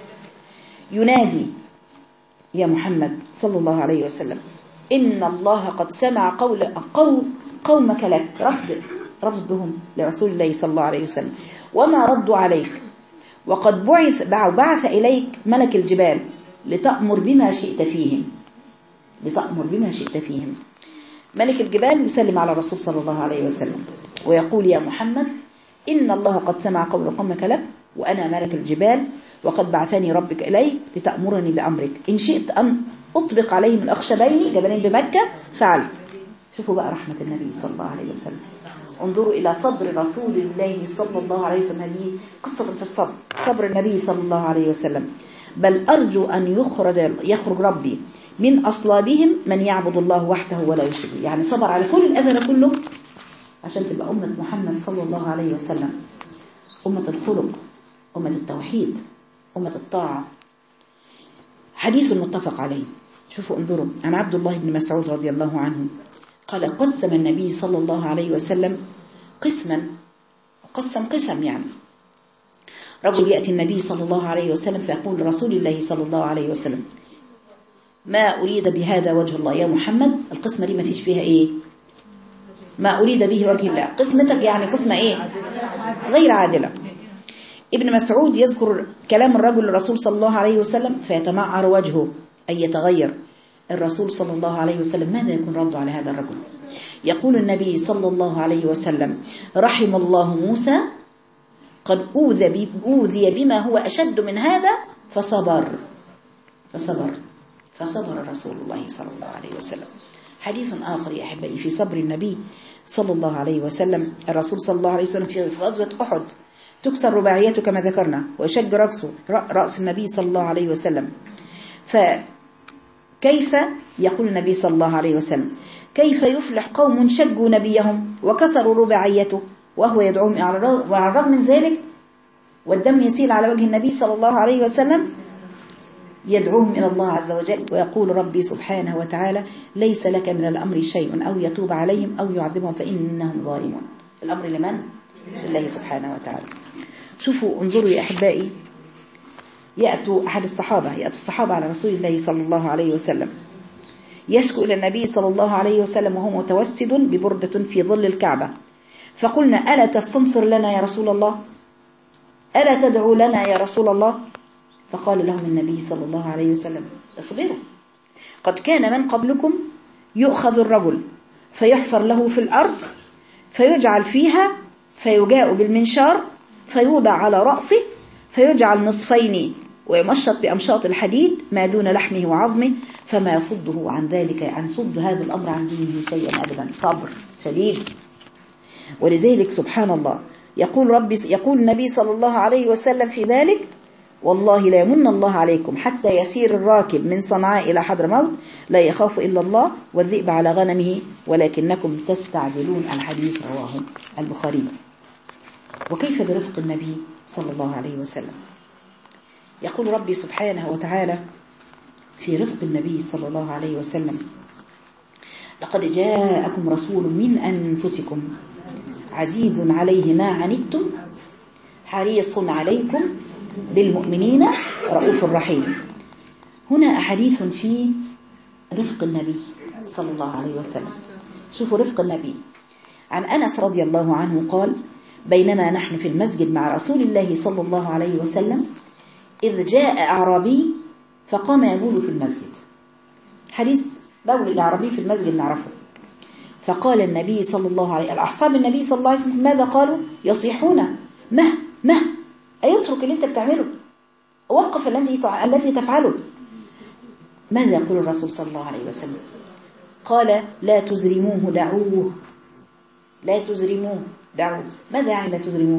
ينادي: يا محمد صلى الله عليه وسلم، إن الله قد سمع قول قوم قومك لك، رفض رفضهم لرسول الله صلى الله عليه وسلم، وما ردوا عليك، وقد بعث بعث إليك ملك الجبال لتأمر بما شئت فيهم لتأمر بما شئت فيهم. ملك الجبال يسلم على الرسول صلى الله عليه وسلم ويقول: يا محمد، إن الله قد سمع قول قومك لك وأنا ملك الجبال وقد بعثني ربك إليك لتأمرني بأمرك، إن شئت أن أطبق عليهم الأخشبين جبلين بمكة فعلت. شوفوا بقى رحمة النبي صلى الله عليه وسلم، انظروا إلى صبر رسول الله صلى الله عليه وسلم. هذه قصة في الصبر، صبر النبي صلى الله عليه وسلم. بل أرجو أن يخرج يخرج ربي من أصلابهم من يعبد الله وحده ولا يشرك، يعني صبر على كل الأذى كله عشان تبقى أمة محمد صلى الله عليه وسلم أمة الخلق، أمة التوحيد، أمة الطاعة. حديث متفق عليه. شوفوا انظروا عن عبد الله بن مسعود رضي الله عنه قال: قسم النبي صلى الله عليه وسلم قسما، قسم قسم يعني. رجل يأتي النبي صلى الله عليه وسلم فيقول لرسول الله صلى الله عليه وسلم: ما أريد بهذا وجه الله يا محمد. القسمة دي ما فيش فيها إيه؟ ما أريد به وجه الله. قسمتك يعني قسمة إيه؟ غير عادلة. ابن مسعود يذكر كلام الرجل للرسول صلى الله عليه وسلم فيتمعر وجهه أي يتغير. الرسول صلى الله عليه وسلم ماذا يكون رده على هذا الرجل؟ يقول النبي صلى الله عليه وسلم: رحم الله موسى قد أوذي, أوذي بما هو أشد من هذا فصبر فصبر فصبر رسول الله صلى الله عليه وسلم. حديث آخر يا أحبائي في صبر النبي صلى الله عليه وسلم. الرسول صلى الله عليه وسلم في غزوة أحد تكسر رباعيته كما ذكرنا ويشج رأسه رأس النبي صلى الله عليه وسلم. فكيف يقول النبي صلى الله عليه وسلم: كيف يفلح قوم شجوا نبيهم وكسروا رباعيته وهو يدعوهم، وعلى الرغم من ذلك والدم يسيل على وجه النبي صلى الله عليه وسلم يدعوهم إلى الله عز وجل ويقول ربي سبحانه وتعالى: ليس لك من الأمر شيء أو يتوب عليهم أو يعذبهم فإنهم ظالمون. الأمر لمن؟ لله سبحانه وتعالى. شوفوا انظروا يا أحبائي، يأتوا أحد الصحابة يأتوا الصحابة على رسول الله صلى الله عليه وسلم يشكو إلى النبي صلى الله عليه وسلم وهو متوسد ببردة في ظل الكعبة، فقلنا: ألا تستنصر لنا يا رسول الله؟ ألا تدعو لنا يا رسول الله؟ فقال لهم النبي صلى الله عليه وسلم: اصبروا، قد كان من قبلكم يؤخذ الرجل فيحفر له في الأرض فيجعل فيها فيجاء بالمنشار فيوضع على رأسه فيجعل نصفين ويمشط بأمشاط الحديد ما دون لحمه وعظمه فما يصده عن ذلك، عن صد هذا الأمر عن دينه شيئا أبدا. صبر شديد. ولذلك سبحان الله يقول ربي يقول النبي صلى الله عليه وسلم في ذلك: والله لا يمن الله عليكم حتى يسير الراكب من صنعاء إلى حضرموت لا يخاف إلا الله والذئب على غنمه ولكنكم تستعجلون. الحديث رواه البخاري. وكيف برفق النبي صلى الله عليه وسلم؟ يقول ربي سبحانه وتعالى في رفق النبي صلى الله عليه وسلم: لقد جاءكم رسول من أنفسكم عزيز عليه ما عنتم حريص عليكم بالمؤمنين رؤوف رحيم. هنا أحاديث في رفق النبي صلى الله عليه وسلم. شوفوا رفق النبي. عن أنس رضي الله عنه قال: بينما نحن في المسجد مع رسول الله صلى الله عليه وسلم إذ جاء أعرابي فقام يبول في المسجد. حديث بول الأعرابي في المسجد نعرفه. فقال النبي صلى الله عليه وسلم، الأصحاب النبي صلى الله عليه وسلم ماذا قالوا؟ يصيحون: مه مه أيترك اللي أنت بتعمله، وقف الذي الذي تفعله. ماذا يقول الرسول صلى الله عليه وسلم؟ قال: لا تزرموه دعوه، لا تزرموه دعوه. ماذا يعني لا تزرموه؟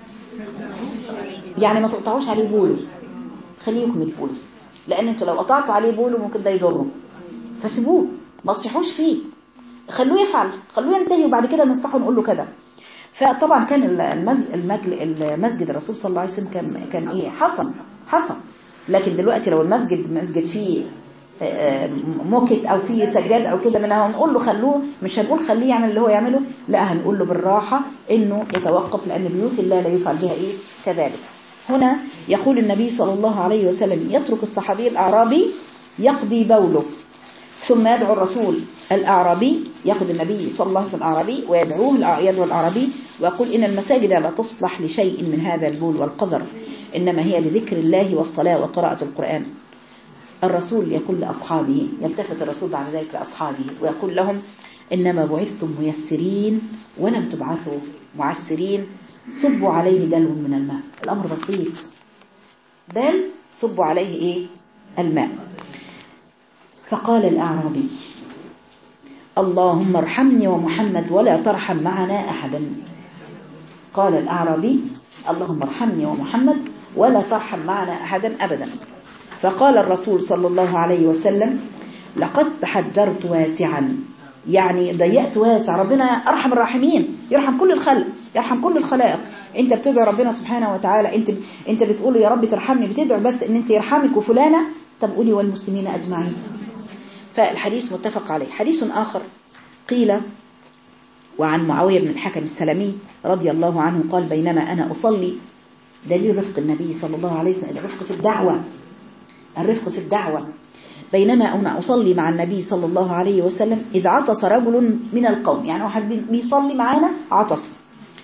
يعني ما تقطعوش عليه بوله، خليكم البول، لأن انتوا لو قطعتوا عليه بوله ممكن ده يضره، فسيبوه ما تصيحوش فيه، خلوه يفعل، خلوه ينتهي، وبعد كده ننصحه نقول له كده. فطبعا كان المسجد الرسول صلى الله عليه وسلم كان كان ايه حصن حصن لكن دلوقتي لو المسجد مسجد فيه موكت او فيه سجاد او كده منها هنقول له خلوه، مش هنقول خليه يعمل اللي هو يعمله، لا هنقول له بالراحه انه يتوقف، لان بيوت الله لا يفعل بها ايه كذلك. هنا يقول النبي صلى الله عليه وسلم: يترك الصحابي الأعرابي يقضي بوله ثم يدعو الرسول الأعرابي، يأخذ النبي صلى الله عليه وسلم الأعرابي ويدعوه، يدعو الأعرابي ويقول: إن المساجد لا تصلح لشيء من هذا البول والقذر، إنما هي لذكر الله والصلاة وقراءة القرآن. الرسول يقول لأصحابه، يلتفت الرسول بعد ذلك لأصحابه ويقول لهم: إنما بعثتم ميسرين ولم تبعثوا معسرين، صبوا عليه دلو من الماء. الأمر بسيط، بل صبوا عليه إيه؟ الماء. فقال الأعرابي: اللهم ارحمني ومحمد ولا ترحم معنا أحدا. قال الأعرابي: اللهم ارحمني ومحمد ولا ترحم معنا أحدا أبدا. فقال الرسول صلى الله عليه وسلم: لقد تحجرت واسعا، يعني ضيقت واسع، ربنا أرحم الراحمين، يرحم كل الخلق، يرحم كل الخلائق. انت بتدعو ربنا سبحانه وتعالى، انت انت بتقول يا رب ترحمني، بتدعو بس ان انت يرحمك وفلانة، طب قولي والمسلمين أجمعين. فالحديث متفق عليه. حديث آخر قيل وعن معاوية بن الحكم السلمي رضي الله عنه قال: بينما أنا أصلي، دليل رفق النبي صلى الله عليه وسلم، الرفق في الدعوة، الرفق في الدعوة. بينما أنا أصلي مع النبي صلى الله عليه وسلم إذ عطس رجل من القوم، يعني واحد بيصلي معانا عطس.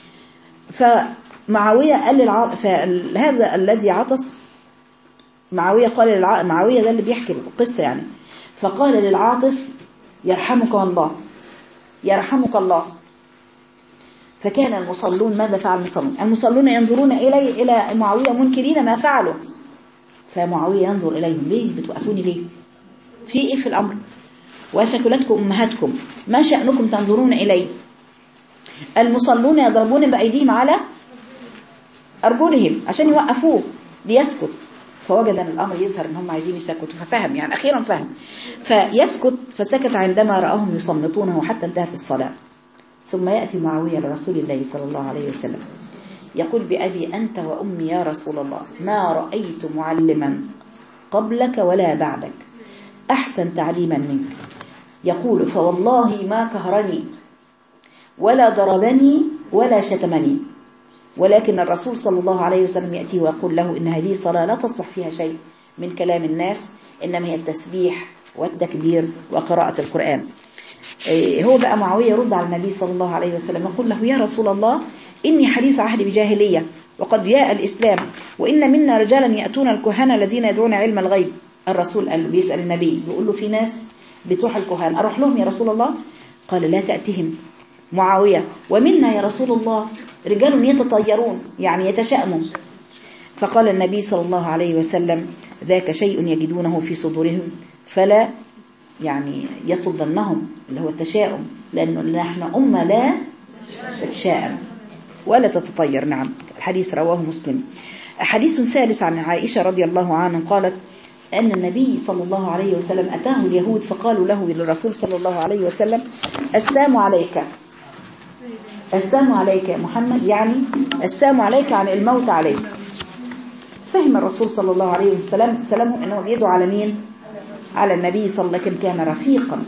فمعاوية قال للع... فهذا الذي عطس، معاوية قال للع... معاوية ده اللي بيحكي القصة يعني، فقال للعاطس: يرحمك الله، يرحمك الله. فكان المصلون، ماذا فعل المصلون؟ المصلون ينظرون إلي إلى معاوية منكرين ما فعلوا، فمعاوية ينظر إليهم: ليه بتوقفوني ليه؟ في إيه في الأمر؟ وثكلتكم أمهاتكم، ما شأنكم تنظرون إلي؟ المصلون يضربون بأيديهم على أرجلهم عشان يوقفوه ليسكت. فوجد أن الأمر يظهر أن هم عايزين يسكتوا، ففهم يعني أخيرا فهم، فيسكت. فسكت عندما رأهم يصمتونه حتى انتهت الصلاة. ثم يأتي معاوية لرسول الله صلى الله عليه وسلم يقول: بأبي أنت وأمي يا رسول الله، ما رأيت معلما قبلك ولا بعدك أحسن تعليما منك. يقول: فوالله ما كهرني ولا ضربني ولا شتمني، ولكن الرسول صلى الله عليه وسلم يأتي ويقول له: إن هذه صلاة لا تصلح فيها شيء من كلام الناس، إنما هي التسبيح والتكبير وقراءة القرآن. هو بقى معاوية يرد على النبي صلى الله عليه وسلم يقول له: يا رسول الله، إني حديث عهد بجاهلية وقد جاء الإسلام، وإن منا رجالا يأتون الكهنة الذين يدعون علم الغيب. الرسول قال بيسأل النبي بيقول له: في ناس بتروح الكهان، أروح لهم يا رسول الله؟ قال: لا تأتهم. معاوية: ومنا يا رسول الله رجال يتطيرون، يعني يتشائمون. فقال النبي صلى الله عليه وسلم: ذاك شيء يجدونه في صدورهم فلا يعني يصدنهم، اللي هو التشاؤم، لأنه نحن أمة لا تتشائم ولا تتطير. نعم، الحديث رواه مسلم. حديث ثالث عن عائشة رضي الله عنها قالت أن النبي صلى الله عليه وسلم أتاه اليهود فقالوا له للرسول صلى الله عليه وسلم السلام عليك، السلام عليك يا محمد، يعني السلام عليك عن الموت عليك. فهم الرسول صلى الله عليه وسلم سلامه أنه يدعو على مين؟ على النبي صلى الله عليه وسلم، كان رفيقا.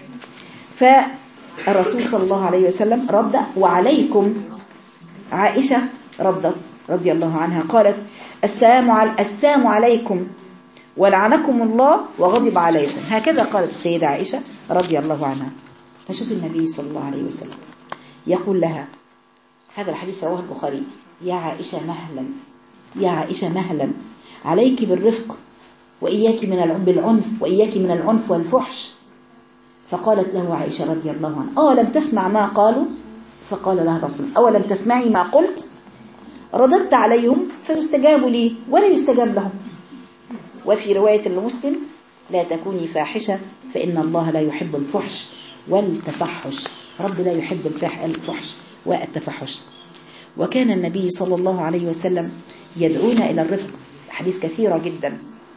فالرسول صلى الله عليه وسلم رد وعليكم. عائشة ردت رضي الله عنها قالت السلام على السلام عليكم ولعنكم الله وغضب عليكم. هكذا قالت السيدة عائشة رضي الله عنها. فشوف النبي صلى الله عليه وسلم يقول لها، هذا الحديث رواه البخاري، يا عائشة مهلا، يا عائشة مهلا، عليك بالرفق وإياك من بالعنف، وإياك من العنف والفحش. فقالت له عائشة رضي الله عنها أولم تسمع ما قالوا؟ فقال لها الرسول أولم تسمعي ما قلت؟ رددت عليهم فيستجاب لي ولا يستجاب لهم. وفي رواية لمسلم لا تكوني فاحشة فإن الله لا يحب الفحش والتفحش، رب لا يحب الفحش والتفحش. وكان النبي صلى الله عليه وسلم يدعونا إلى الرفق، حديث كثيرة جدا.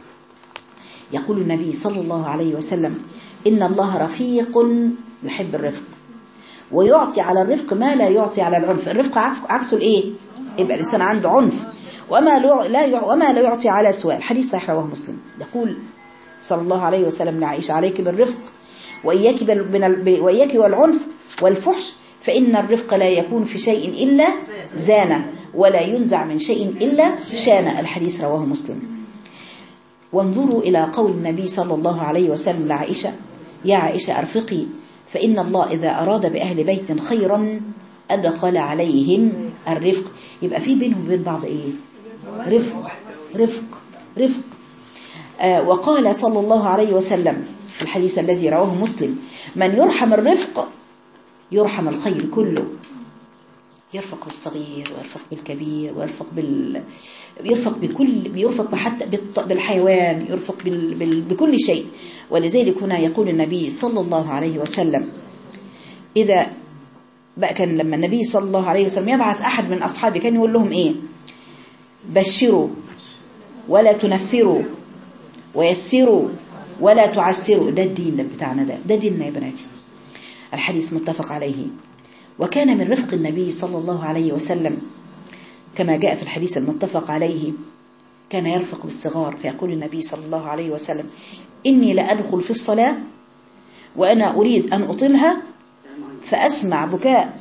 يقول النبي صلى الله عليه وسلم إن الله رفيق يحب الرفق ويعطي على الرفق ما لا يعطي على العنف. الرفق عكسه الإيه؟ يبقى الإنسان عنده عنف. وما لا وما لا يعطي على سؤال. حديث صحيح رواه مسلم. يقول صلى الله عليه وسلم لعائشة عليك بالرفق وإياك وإياك والعنف والفحش، فإن الرفق لا يكون في شيء إلا زانه ولا ينزع من شيء إلا شانه. الحديث رواه مسلم. وانظروا إلى قول النبي صلى الله عليه وسلم لعائشة يا عائشة أرفقي فإن الله إذا أراد بأهل بيت خيرا أدخل عليهم الرفق. يبقى في بينهم وبين بعض إيه؟ رفق رفق رفق. آه وقال صلى الله عليه وسلم في الحديث الذي رواه مسلم من يرحم الرفق يرحم الخير كله. يرفق بالصغير ويرفق بالكبير ويرفق بال يرفق بكل يرفق حتى بالحيوان، يرفق بال... بال... بكل شيء. ولذلك هنا يقول النبي صلى الله عليه وسلم إذا بقى كان لما النبي صلى الله عليه وسلم يبعث أحد من أصحابه كان يقول لهم إيه؟ بشروا ولا تنفروا ويسروا ولا تعسروا. ده الدين بتاعنا، ده ده ديننا يا بناتي. الحديث متفق عليه. وكان من رفق النبي صلى الله عليه وسلم كما جاء في الحديث المتفق عليه كان يرفق بالصغار. فيقول النبي صلى الله عليه وسلم إني لأدخل في الصلاة وأنا أريد أن أطلها فأسمع بكاء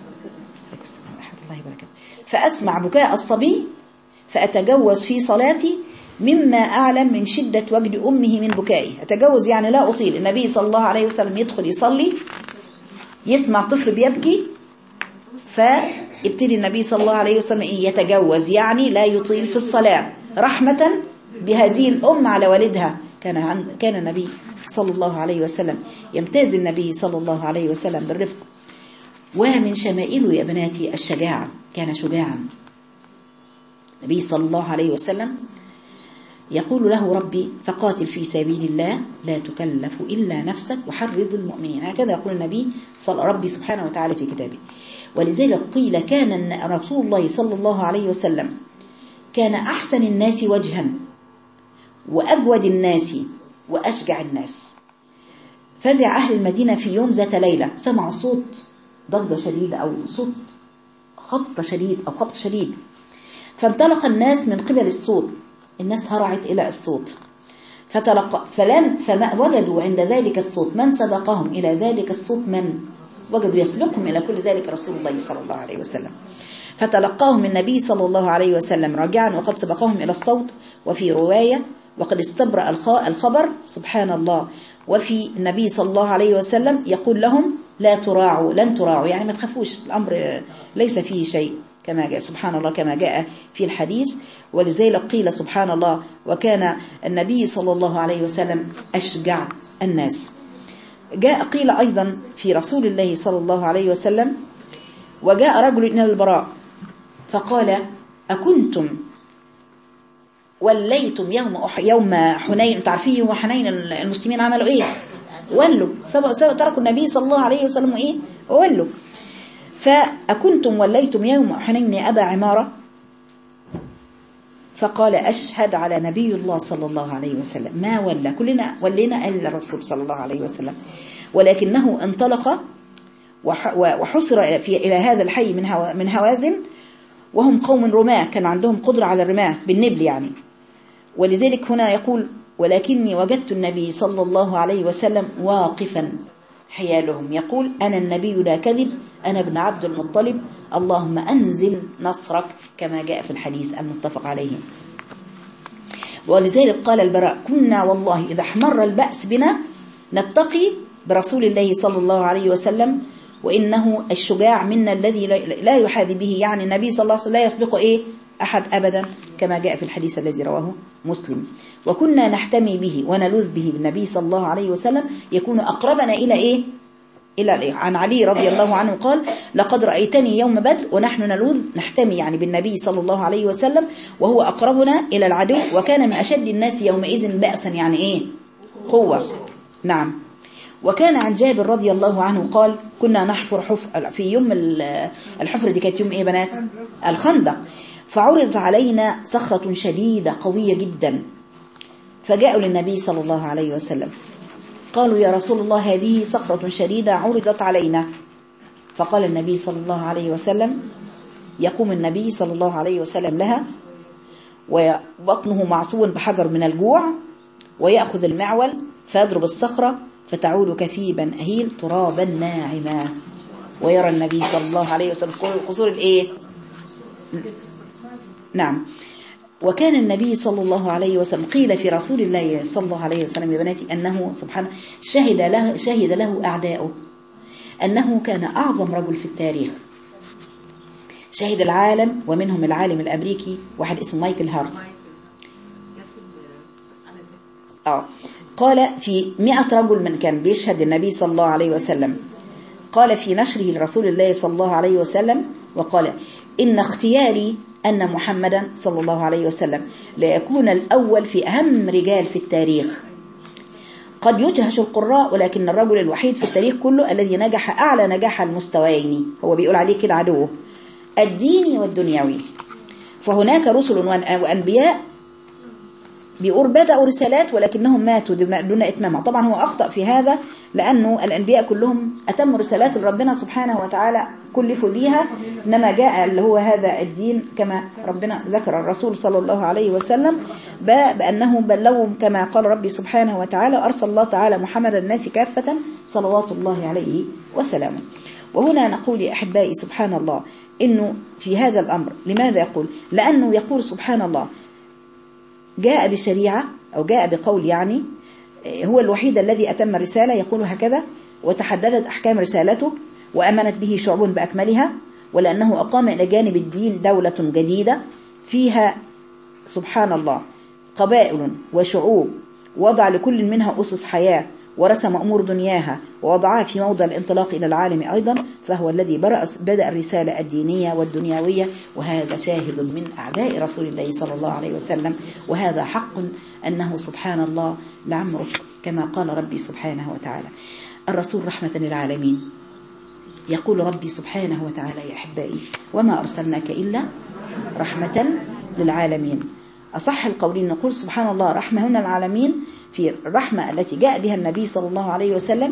فأسمع بكاء الصبي فأتجوز في صلاتي مما أعلم من شدة وجد أمه من بكائه. أتجوز يعني لا أطيل. النبي صلى الله عليه وسلم يدخل يصلي يسمع طفل بيبكي فيبتدي النبي صلى الله عليه وسلم يتجوز يعني لا يطيل في الصلاة رحمة بهذه الأم على والدها. كان عن كان النبي صلى الله عليه وسلم يمتاز النبي صلى الله عليه وسلم بالرفق. ومن شمائله يا بناتي الشجاعة، كان شجاعا. النبي صلى الله عليه وسلم يقول له ربي فقاتل في سبيل الله لا تكلف إلا نفسك وحرض المؤمنين. هكذا يقول النبي صلى ربي سبحانه وتعالى في كتابه. ولذلك قيل كان رسول الله صلى الله عليه وسلم كان أحسن الناس وجها وأجود الناس وأشجع الناس. فزع أهل المدينة في يوم ذات ليلة، سمعوا صوت ضجة شديدة أو صوت خبط شديد أو خبط شديد، فانطلق الناس من قبل الصوت. الناس هرعت إلى الصوت فتلقى فلم فما وجدوا عند ذلك الصوت من سبقهم إلى ذلك الصوت، من وجدوا يسبقهم إلى كل ذلك رسول الله صلى الله عليه وسلم. فتلقاهم النبي صلى الله عليه وسلم راجعا وقد سبقهم إلى الصوت. وفي رواية وقد استبرأ الخبر سبحان الله. وفي النبي صلى الله عليه وسلم يقول لهم لا تراعوا لن تراعوا، يعني ما تخافوش، الأمر ليس فيه شيء كما جاء سبحان الله كما جاء في الحديث. ولذلك قيل سبحان الله وكان النبي صلى الله عليه وسلم أشجع الناس. جاء قيل أيضا في رسول الله صلى الله عليه وسلم وجاء رجل إلى البراء فقال أكنتم وليتم يوم يوم حنين؟ تعرفين يوم حنين المسلمين عملوا إيه؟ ولوا سبق سبق تركوا النبي صلى الله عليه وسلم إيه؟ ولوا. فأكنتم وليتم يوم حنين أبا عمارة؟ فقال أشهد على نبي الله صلى الله عليه وسلم ما ولى، كلنا ولينا إلا الرسول صلى الله عليه وسلم، ولكنه انطلق وحصر في إلى هذا الحي من من هوازن، وهم قوم رماة كان عندهم قدرة على الرماة بالنبل يعني. ولذلك هنا يقول ولكني وجدت النبي صلى الله عليه وسلم واقفا حيالهم يقول أنا النبي لا كذب، أنا ابن عبد المطلب، اللهم أنزل نصرك، كما جاء في الحديث المتفق عليه. ولذلك قال البراء كنا والله إذا احمر البأس بنا نتقي برسول الله صلى الله عليه وسلم، وإنه الشجاع منا الذي لا يحاذي به، يعني النبي صلى الله عليه وسلم لا يسبق إيه أحد أبدا، كما جاء في الحديث الذي رواه مسلم. وكنا نحتمي به ونلوذ به بالنبي صلى الله عليه وسلم، يكون أقربنا إلى إيه إلى إيه. عن علي رضي الله عنه قال لقد رأيتني يوم بدر ونحن نلوذ نحتمي يعني بالنبي صلى الله عليه وسلم، وهو أقربنا إلى العدو، وكان من أشد الناس يومئذ بأسا يعني إيه قوة. نعم. وكان عن جابر رضي الله عنه قال كنا نحفر حفر في يوم الحفر دي كانت يوم إيه بنات الخندق، فعرضت علينا صخرة شديدة قوية جدا، فجاءوا للنبي صلى الله عليه وسلم قالوا يا رسول الله هذه صخرة شديدة عرضت علينا، فقال النبي صلى الله عليه وسلم يقوم النبي صلى الله عليه وسلم لها وبطنه معصو بحجر من الجوع، ويأخذ المعول فيضرب الصخرة فتعود كثيبا أهيل ترابا ناعما، ويرى النبي صلى الله عليه وسلم قصور الايه. نعم. وكان النبي صلى الله عليه وسلم قيل في رسول الله صلى الله عليه وسلم يا بناتي أنه سبحانه شهد له, شهد له أعداؤه أنه كان أعظم رجل في التاريخ، شهد العالم ومنهم العالم الأمريكي واحد اسمه مايكل هارتز. آه. قال في مئة رجل من كان بيشهد النبي صلى الله عليه وسلم، قال في نشره لرسول الله صلى الله عليه وسلم وقال إن اختياري أن محمدا صلى الله عليه وسلم ليكون الأول في أهم رجال في التاريخ، قد يجهش القراء ولكن الرجل الوحيد في التاريخ كله الذي نجح أعلى نجاح المستويين، هو بيقول عليه كده عدوه الديني والدنيوي. فهناك رسل وأنبياء بيقول بدأوا رسالات ولكنهم ماتوا دون إتمامها. طبعا هو أخطأ في هذا، لأنه الأنبياء كلهم أتموا رسالات ربنا سبحانه وتعالى كلفوا بيها، إنما جاء اللي هو هذا الدين كما ربنا ذكر الرسول صلى الله عليه وسلم بأنه بلغوا كما قال ربي سبحانه وتعالى أرسل الله تعالى محمد الناس كافة صلوات الله عليه وسلامه. وهنا نقول يا أحبائي سبحان الله إنه في هذا الأمر لماذا يقول؟ لأنه يقول سبحان الله جاء بشريعة أو جاء بقول يعني هو الوحيد الذي أتم الرسالة، يقول هكذا وتحددت أحكام رسالته وأمنت به شعوب بأكملها، ولأنه أقام إلى جانب الدين دولة جديدة فيها سبحان الله قبائل وشعوب، وضع لكل منها أسس حياة ورسم أمور دنياها ووضعها في موضع الانطلاق إلى العالم أيضا، فهو الذي بدأ الرسالة الدينية والدنيوية، وهذا شاهد من أعداء رسول الله صلى الله عليه وسلم، وهذا حق أنه سبحان الله لعمرك كما قال ربي سبحانه وتعالى الرسول رحمة للعالمين. يقول ربي سبحانه وتعالى يا أحبائي وما أرسلناك إلا رحمة للعالمين. أصح القولين نقول سبحان الله رحمة هنا العالمين في الرحمة التي جاء بها النبي صلى الله عليه وسلم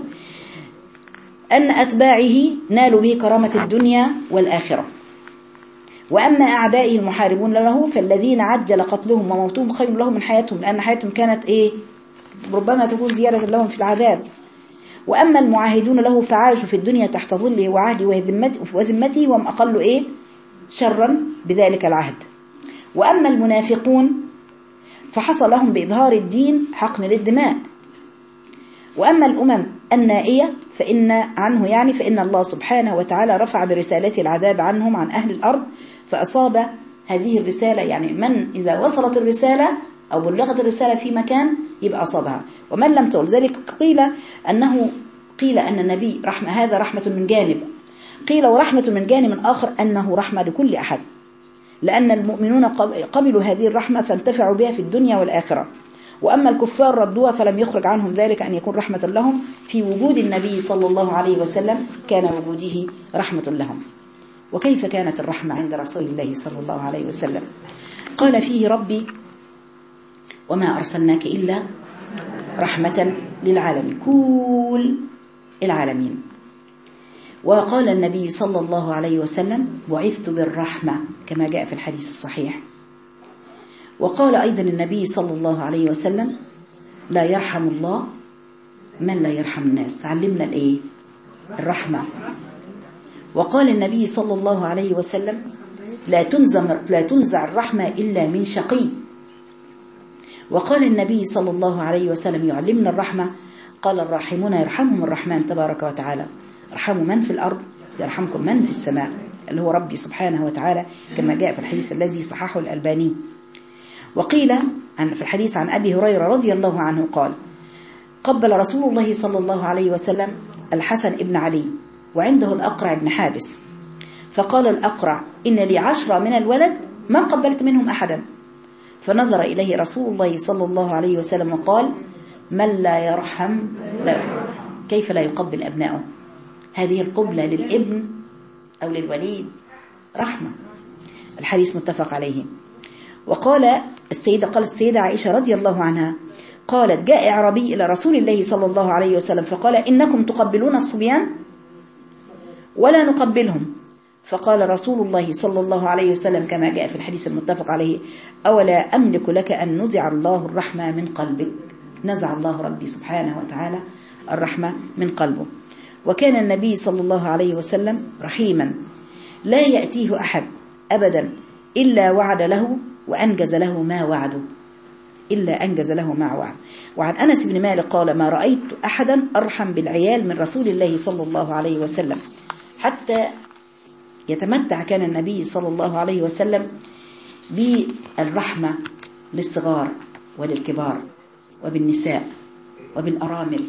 أن أتباعه نالوا به كرامة الدنيا والآخرة، وأما أعدائه المحاربون له فالذين عجل قتلهم وموتهم خير لهم من حياتهم، لأن حياتهم كانت إيه ربما تكون زيادة لهم في العذاب. وأما المعاهدون له فعاشوا في الدنيا تحت ظله وعهده وذمته وهم أقل إيه شرا بذلك العهد. وأما المنافقون فحصل لهم بإظهار الدين حقن للدماء. وأما الأمم النائية فإن عنه يعني فإن الله سبحانه وتعالى رفع برسالة العذاب عنهم عن أهل الأرض، فأصاب هذه الرسالة يعني من إذا وصلت الرسالة أو بلغت الرسالة في مكان يبقى أصابها، ومن لم تقل ذلك قيل أنه قيل أن النبي رحمة هذا رحمة من جانب، قيل ورحمة من جانب آخر أنه رحمة لكل أحد، لأن المؤمنون قبلوا هذه الرحمة فانتفعوا بها في الدنيا والآخرة. وأما الكفار ردوها فلم يخرج عنهم ذلك أن يكون رحمة لهم في وجود النبي صلى الله عليه وسلم، كان وجوده رحمة لهم. وكيف كانت الرحمة عند رسول الله صلى الله عليه وسلم؟ قال فيه ربي وما أرسلناك إلا رحمة للعالمين، كل العالمين. وقال النبي صلى الله عليه وسلم بعثت بالرحمة كما جاء في الحديث الصحيح. وقال أيضا النبي صلى الله عليه وسلم لا يرحم الله من لا يرحم الناس. علمنا الإيه؟ الرحمة. وقال النبي صلى الله عليه وسلم لا تنزع, لا تنزع الرحمة إلا من شقي. وقال النبي صلى الله عليه وسلم يعلمنا الرحمة، قال الراحمون يرحمهم الرحمن تبارك وتعالى، ارحموا من في الأرض يرحمكم من في السماء، اللي هو ربي سبحانه وتعالى كما جاء في الحديث الذي صححه الألباني. وقيل عن في الحديث عن أبي هريرة رضي الله عنه قال قبل رسول الله صلى الله عليه وسلم الحسن ابن علي وعنده الأقرع بن حابس، فقال الأقرع إن لي عشرة من الولد ما قبلت منهم أحدا، فنظر إليه رسول الله صلى الله عليه وسلم وقال من لا يرحم لا كيف لا يقبل أبنائه. هذه القبلة للابن أو للوليد رحمة. الحديث متفق عليه. وقال السيدة قالت السيدة عائشة رضي الله عنها قالت جاء أعرابي إلى رسول الله صلى الله عليه وسلم فقال إنكم تقبلون الصبيان ولا نقبلهم، فقال رسول الله صلى الله عليه وسلم كما جاء في الحديث المتفق عليه أولا أملك لك أن نزع الله الرحمة من قلبك. نزع الله ربي سبحانه وتعالى الرحمة من قلبه. وكان النبي صلى الله عليه وسلم رحيما لا يأتيه أحد أبدا إلا وعد له وأنجز له ما وعده، إلا أنجز له ما وعد. وعن أنس بن مالك قال ما رأيت أحدا أرحم بالعيال من رسول الله صلى الله عليه وسلم، حتى يتمتع كان النبي صلى الله عليه وسلم بالرحمة للصغار وللكبار وبالنساء وبالأرامل،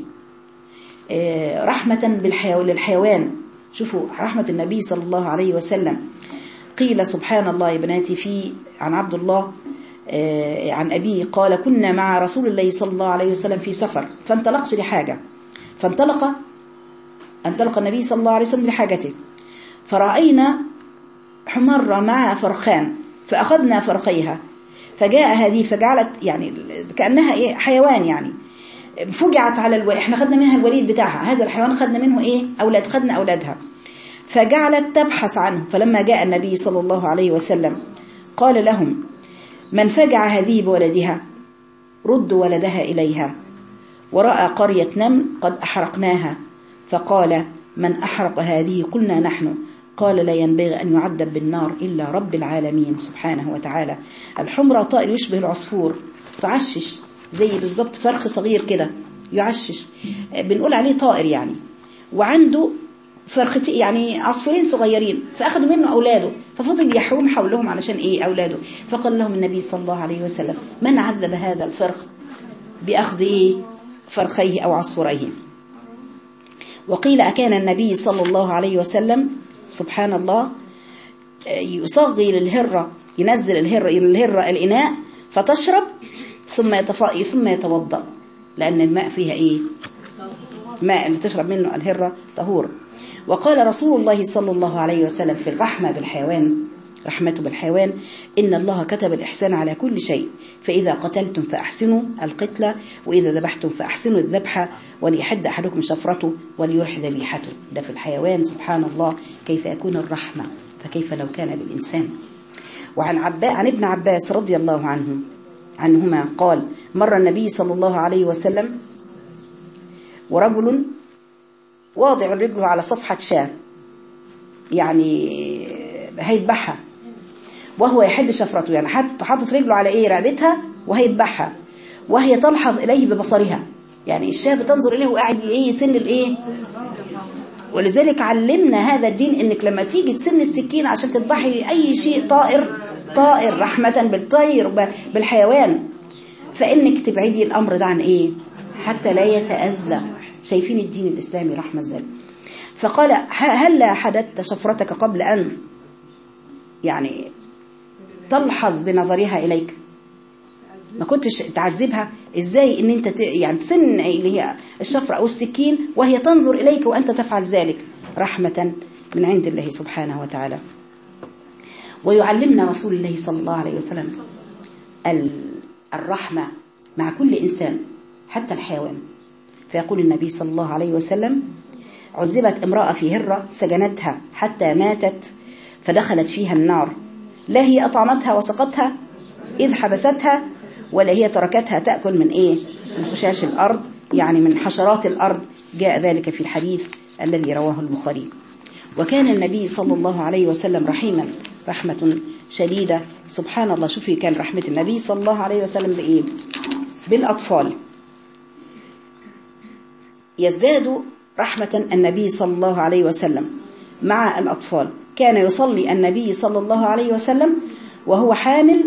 رحمة للحيوان. شوفوا رحمة النبي صلى الله عليه وسلم. قيل سبحان الله يا بناتي في عن عبد الله عن أبيه قال كنا مع رسول الله صلى الله عليه وسلم في سفر فانطلقت لحاجة، فانطلق انطلق النبي صلى الله عليه وسلم لحاجته، فرأينا حمر مع فرخان فأخذنا فرخيها، فجاء هذه فجعلت يعني كأنها إيه حيوان، يعني فجعت على الوليد، احنا خدنا منها الوليد بتاعها، هذا الحيوان خدنا منه ايه أولاد، خدنا أولادها، فجعلت تبحث عنه. فلما جاء النبي صلى الله عليه وسلم قال لهم من فجع هذه بولدها رد ولدها إليها، ورأى قرية نمل قد أحرقناها، فقال من أحرق هذه؟ قلنا نحن. قال لا ينبغي أن يعذب بالنار إلا رب العالمين سبحانه وتعالى. الحمرة طائر يشبه العصفور، تعشش زي بالضبط فرخ صغير كده يعشش، بنقول عليه طائر يعني، وعنده فرختين يعني عصفورين صغيرين، فأخذوا منه أولاده، ففضل يحوم حولهم علشان إيه أولاده. فقال لهم النبي صلى الله عليه وسلم من عذب هذا الفرخ بأخذ إيه فرخيه أو عصفوريه. وقيل أكان النبي صلى الله عليه وسلم سبحان الله يصغي للهرة، ينزل الهرة الهرة الإناء فتشرب ثم يتفاء ثم يتوضأ، لأن الماء فيها إيه ماء اللي تشرب منه الهرة طهور. وقال رسول الله صلى الله عليه وسلم في الرحمة بالحيوان، رحمته بالحيوان إن الله كتب الإحسان على كل شيء، فإذا قتلتم فأحسنوا القتلة، وإذا ذبحتم فأحسنوا الذبحة، وليحد أحدكم شفرته وليرح ذبيحته. ده في الحيوان سبحان الله كيف يكون الرحمة، فكيف لو كان بالإنسان. وعن عباء عن ابن عباس رضي الله عنه عنهما قال مر النبي صلى الله عليه وسلم ورجل واضع رجله على صفحة شاة، يعني هيذبحها وهو يحل شفرته، يعني حتى حاطط رجله على ايه رقبتها وهيذبحها، وهي تلحظ اليه ببصرها، يعني الشاة بتنظر اليه وقاعد ايه يسن الايه. ولذلك علمنا هذا الدين انك لما تيجي تسن السكين عشان تذبحي اي شيء طائر طائر رحمة بالطير بالحيوان، فانك تبعدي الامر ده عن ايه حتى لا يتأذى. شايفين الدين الاسلامي رحمة ازاي. فقال هل حددت شفرتك قبل ان يعني تلحظ بنظرها إليك؟ ما كنتش تعذبها ازاي ان انت يعني تسن اللي هي الشفرة او السكين وهي تنظر اليك وانت تفعل ذلك، رحمة من عند الله سبحانه وتعالى. ويعلمنا رسول الله صلى الله عليه وسلم الرحمة مع كل إنسان حتى الحيوان. فيقول النبي صلى الله عليه وسلم: عذبت امرأة في هرة سجنتها حتى ماتت فدخلت فيها النار، لا هي أطعمتها وسقتها إذ حبستها، ولا هي تركتها تأكل من إيه؟ من خشاش الأرض، يعني من حشرات الأرض. جاء ذلك في الحديث الذي رواه البخاري. وكان النبي صلى الله عليه وسلم رحيما رحمة شديدة. سبحان الله، شوفي كان رحمة النبي صلى الله عليه وسلم بإيه؟ بالأطفال. يزداد رحمة النبي صلى الله عليه وسلم مع الأطفال. كان يصلي النبي صلى الله عليه وسلم وهو حامل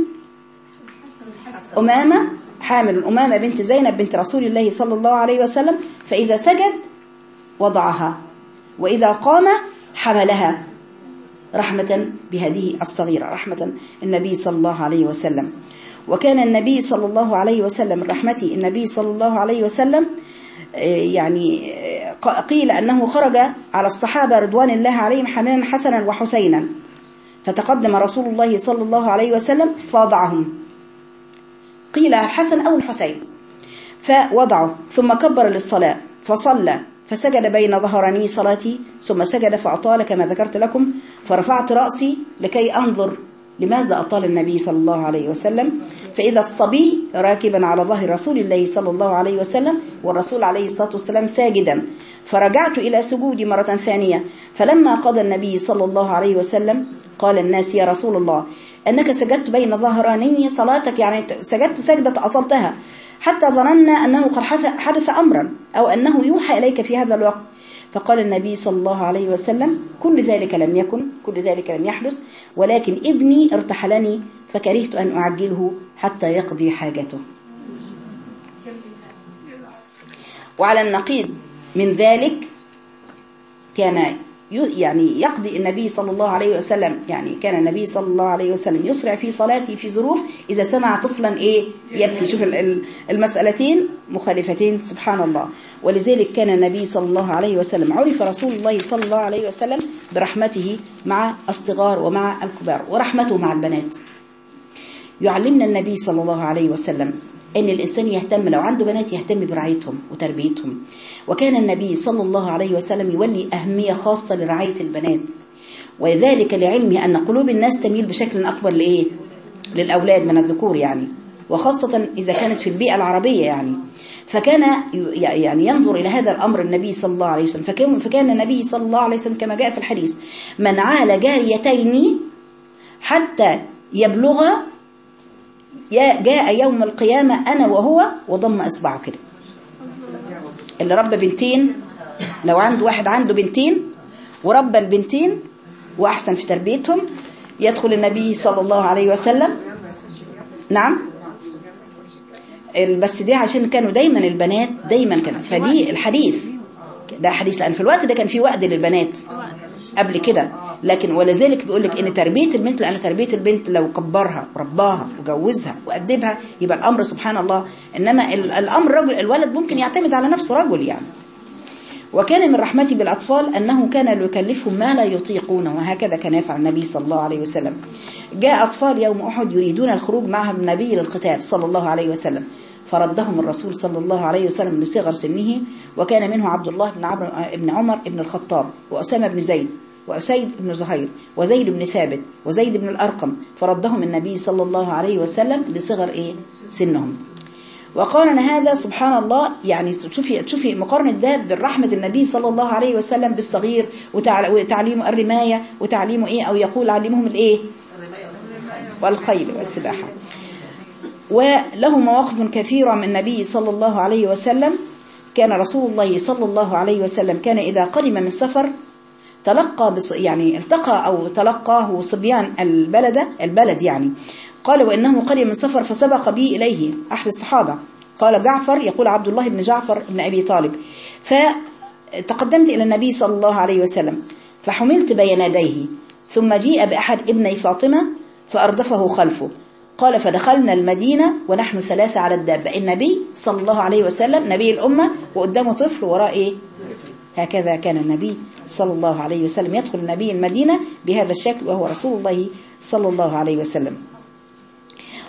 أمامة حامل أمامة بنت زينب بنت رسول الله صلى الله عليه وسلم، فإذا سجد وضعها، وإذا قام حملها، رحمة بهذه الصغيرة، رحمة النبي صلى الله عليه وسلم. وكان النبي صلى الله عليه وسلم رحمته النبي صلى الله عليه وسلم يعني قيل أنه خرج على الصحابة رضوان الله عليهم حاملا حسنا وحسينا، فتقدم رسول الله صلى الله عليه وسلم فوضعهم، قيل الحسن أو الحسين، فوضعه ثم كبر للصلاة فصلى فسجد بين ظهراني صلاتي، ثم سجد فأطال كما ذكرت لكم، فرفعت رأسي لكي أنظر لماذا أطال النبي صلى الله عليه وسلم، فإذا الصبي راكبا على ظهر رسول الله صلى الله عليه وسلم والرسول عليه الصلاة والسلام ساجدا، فرجعت إلى سجودي مرة ثانية. فلما قضى النبي صلى الله عليه وسلم قال الناس: يا رسول الله أنك سجدت بين ظهراني صلاتك، يعني سجدت سجدة أصلتها، حتى ظننا أنه قد حدث أمرا أو أنه يوحى إليك في هذا الوقت. فقال النبي صلى الله عليه وسلم: كل ذلك لم يكن، كل ذلك لم يحدث، ولكن ابني ارتحلني فكرهت أن أعجله حتى يقضي حاجته. وعلى النقيض من ذلك كان يعني يقضي النبي صلى الله عليه وسلم، يعني كان النبي صلى الله عليه وسلم يسرع في صلاته في ظروف إذا سمع طفلا إيه يبكي. شوف المسألتين مخالفتين سبحان الله. ولذلك كان النبي صلى الله عليه وسلم عرف رسول الله صلى الله عليه وسلم برحمته مع الصغار ومع الكبار، ورحمته مع البنات. يعلمنا النبي صلى الله عليه وسلم أن الإنسان يهتم لو عنده بنات يهتم برعايتهم وتربيتهم. وكان النبي صلى الله عليه وسلم يولي أهمية خاصة لرعاية البنات، وذلك لعلمه أن قلوب الناس تميل بشكل أكبر لإيه؟ للأولاد من الذكور يعني، وخاصة إذا كانت في البيئة العربية يعني. فكان يعني ينظر إلى هذا الأمر النبي صلى الله عليه وسلم. فكان النبي صلى الله عليه وسلم كما جاء في الحديث: من عال جاريتين حتى يبلغ جاء يوم القيامة أنا وهو وضم أصبعه كده. اللي ربى بنتين، لو عنده واحد عنده بنتين وربى البنتين وأحسن في تربيتهم، يدخل النبي صلى الله عليه وسلم. نعم، بس دي عشان كانوا دايما البنات دايما كان فدي الحديث ده حديث، لأن في الوقت ده كان في وقت للبنات قبل كده، لكن ولذلك بيقول لك ان تربيه البنت، لان تربيه البنت لو كبرها ورباها وجوزها وادبها يبقى الامر سبحان الله. انما الامر رجل الولد ممكن يعتمد على نفسه رجل يعني. وكان من رحمته بالاطفال انه كان يكلفهم ما لا يطيقونه، وهكذا كان يفعل النبي صلى الله عليه وسلم. جاء اطفال يوم احد يريدون الخروج معهم النبي للقتال صلى الله عليه وسلم، فردهم الرسول صلى الله عليه وسلم لصغر سنه، وكان منه عبد الله بن عمرو بن عمر بن الخطاب، وأسامة بن زيد، وأسيد بن زهير، وزيد بن ثابت، وزيد بن الأرقم، فردهم النبي صلى الله عليه وسلم لصغر إيه سنهم. وقارن هذا سبحان الله، يعني شوفي شوفي مقارنة ده بالرحمة النبي صلى الله عليه وسلم بالصغير وتعليمه الرماية وتعليمه إيه، أو يقول علمهم الإيه والخيل والسباحة. وله مواقف كثيرة من النبي صلى الله عليه وسلم. كان رسول الله صلى الله عليه وسلم كان إذا قدم من سفر تلقى يعني التقى أو تلقاه صبيان البلد البلد يعني. قال: وإنه قدم من سفر فسبق بي إليه أحد الصحابة، قال جعفر، يقول عبد الله بن جعفر بن أبي طالب، فتقدمت إلى النبي صلى الله عليه وسلم فحملت بين يديه، ثم جيء بأحد ابني فاطمة فأردفه خلفه. قال: فدخلنا المدينة ونحن ثلاثة على الدابة. النبي صلى الله عليه وسلم نبي الأمة وقدامه طفل وراء إيه؟ هكذا كان النبي صلى الله عليه وسلم يدخل النبي المدينة بهذا الشكل، وهو رسول الله صلى الله عليه وسلم.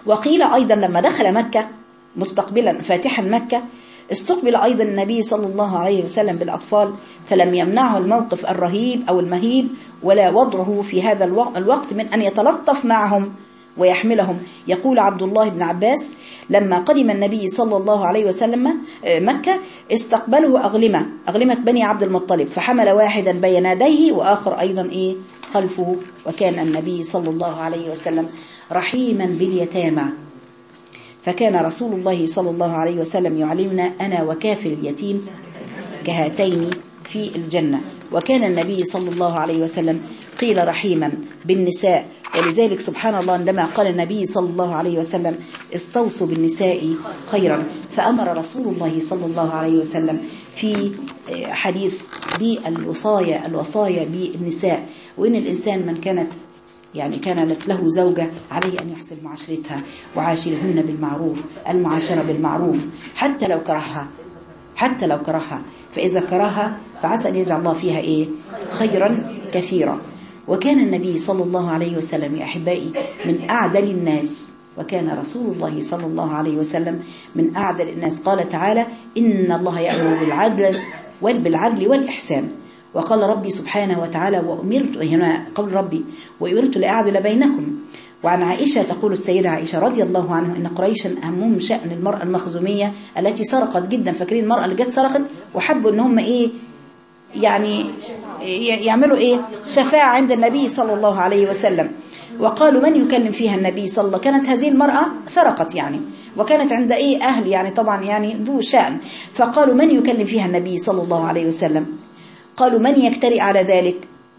وقيل أيضا لما دخل مكة مستقبلا فاتحا مكة استقبل أيضا النبي صلى الله عليه وسلم بالأطفال، فلم يمنعه الموقف الرهيب أو المهيب ولا وضعه في هذا الوقت من أن يتلطف معهم ويحملهم. يقول عبد الله بن عباس لما قدم النبي صلى الله عليه وسلم مكة استقبله أغلمة أغلمة بني عبد المطلب، فحمل واحدا بين يديه وآخر أيضا إيه خلفه. وكان النبي صلى الله عليه وسلم رحيما باليتامى، فكان رسول الله صلى الله عليه وسلم يعلمنا أنا وكافل اليتيم كهاتين في الجنة. وكان النبي صلى الله عليه وسلم قيل رحيما بالنساء، ولذلك سبحان الله عندما قال النبي صلى الله عليه وسلم استوصوا بالنساء خيرا، فأمر رسول الله صلى الله عليه وسلم في حديث بالوصايا الوصايا بالنساء، وإن الإنسان من كانت يعني كانت له زوجة عليه أن يحسن معاشرتها وعاشرهن بالمعروف، المعاشرة بالمعروف حتى لو كرهها حتى لو كرهها فإذا كرهها فعسى أن يجعل الله فيها إيه خيرا كثيرا. وكان النبي صلى الله عليه وسلم يا أحبائي من أعدل الناس، وكان رسول الله صلى الله عليه وسلم من أعدل الناس. قال تعالى إن الله يأمر بالعدل والبالعدل والإحسان. وقال ربي سبحانه وتعالى وأمرت هنا قول ربي وأمرت لأعدل بينكم. وعن عائشة تقول السيدة عائشة رضي الله عنها إن قريشا أهمهم شأن المرأة المخزومية التي سرقت جدا. فاكرين المرأة اللي جت سرقت وحبوا إن هم إيه يعني يعملوا إيه شفاعة عند النبي صلى الله عليه وسلم. وقالوا من يكلم فيها النبي صلى الله عليه وسلم. كانت هذه المرأة سرقت يعني وكانت عند إيه أهل يعني طبعا يعني ذو شأن. فقالوا من يكلم فيها النبي صلى الله عليه وسلم. قالوا من يكترئ على ذلك.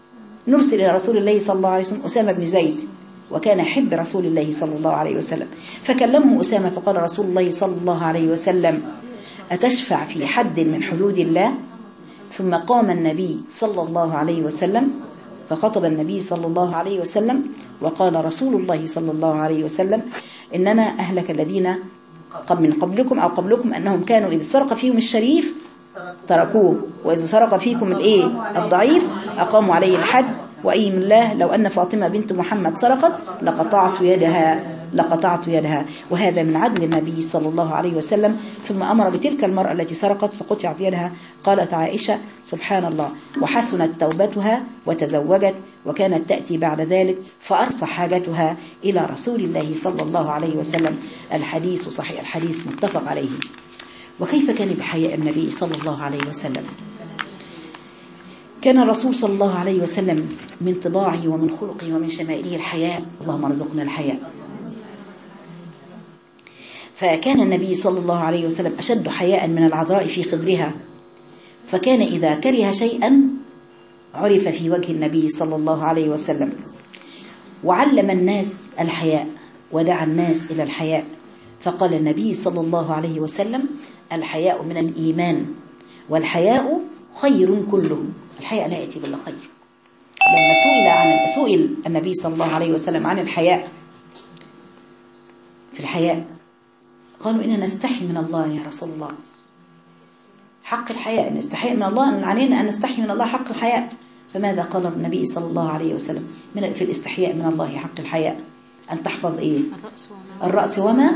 نرسل إلى رسول الله صلى الله عليه وسلم أسامة بن زيد، وكان حب رسول الله صلى الله عليه وسلم. فكلمه أسامة فقال رسول الله صلى الله عليه وسلم أتشفع في حد من حدود الله؟ ثم قام النبي صلى الله عليه وسلم فخطب النبي صلى الله عليه وسلم وقال رسول الله صلى الله عليه وسلم إنما أهلك الذين من قبلكم أو قبلكم أنهم كانوا إذا سرق فيهم الشريف تركوه، وإذا سرق فيكم الإيه الضعيف أقاموا عليه الحد. وأيم الله لو أن فاطمة بنت محمد سرقت لقطعت يدها لقطعت يدها. وهذا من عدل النبي صلى الله عليه وسلم. ثم أمر بتلك المرأة التي سرقت فقطعت يدها. قالت عائشة سبحان الله وحسنت توبتها وتزوجت، وكانت تأتي بعد ذلك فأرفع حاجتها إلى رسول الله صلى الله عليه وسلم. الحديث صحيح، الحديث متفق عليه. وكيف كان بحياء النبي صلى الله عليه وسلم؟ كان الرسول صلى الله عليه وسلم من طباعه ومن خلقه ومن شمائله الحياء. اللهم ارزقنا الحياء. فكان النبي صلى الله عليه وسلم أشد حياء من العذراء في خدرها، فكان إذا كره شيئا عرف في وجه النبي صلى الله عليه وسلم. وعلم الناس الحياء ودعا الناس إلى الحياء. فقال النبي صلى الله عليه وسلم الحياء من الإيمان والحياء خير كله. الحياء لا يأتي بالله خير. لما سئل عن سئل النبي صلى الله عليه وسلم عن الحياء في الحياء قالوا إننا نستحي من الله يا رسول الله. حق الحياء أن نستحي من الله، أن علينا أن نستحي من الله حق الحياء. فماذا قال النبي صلى الله عليه وسلم من في الاستحياء من الله حق الحياء؟ أن تحفظ إيه الرأس وما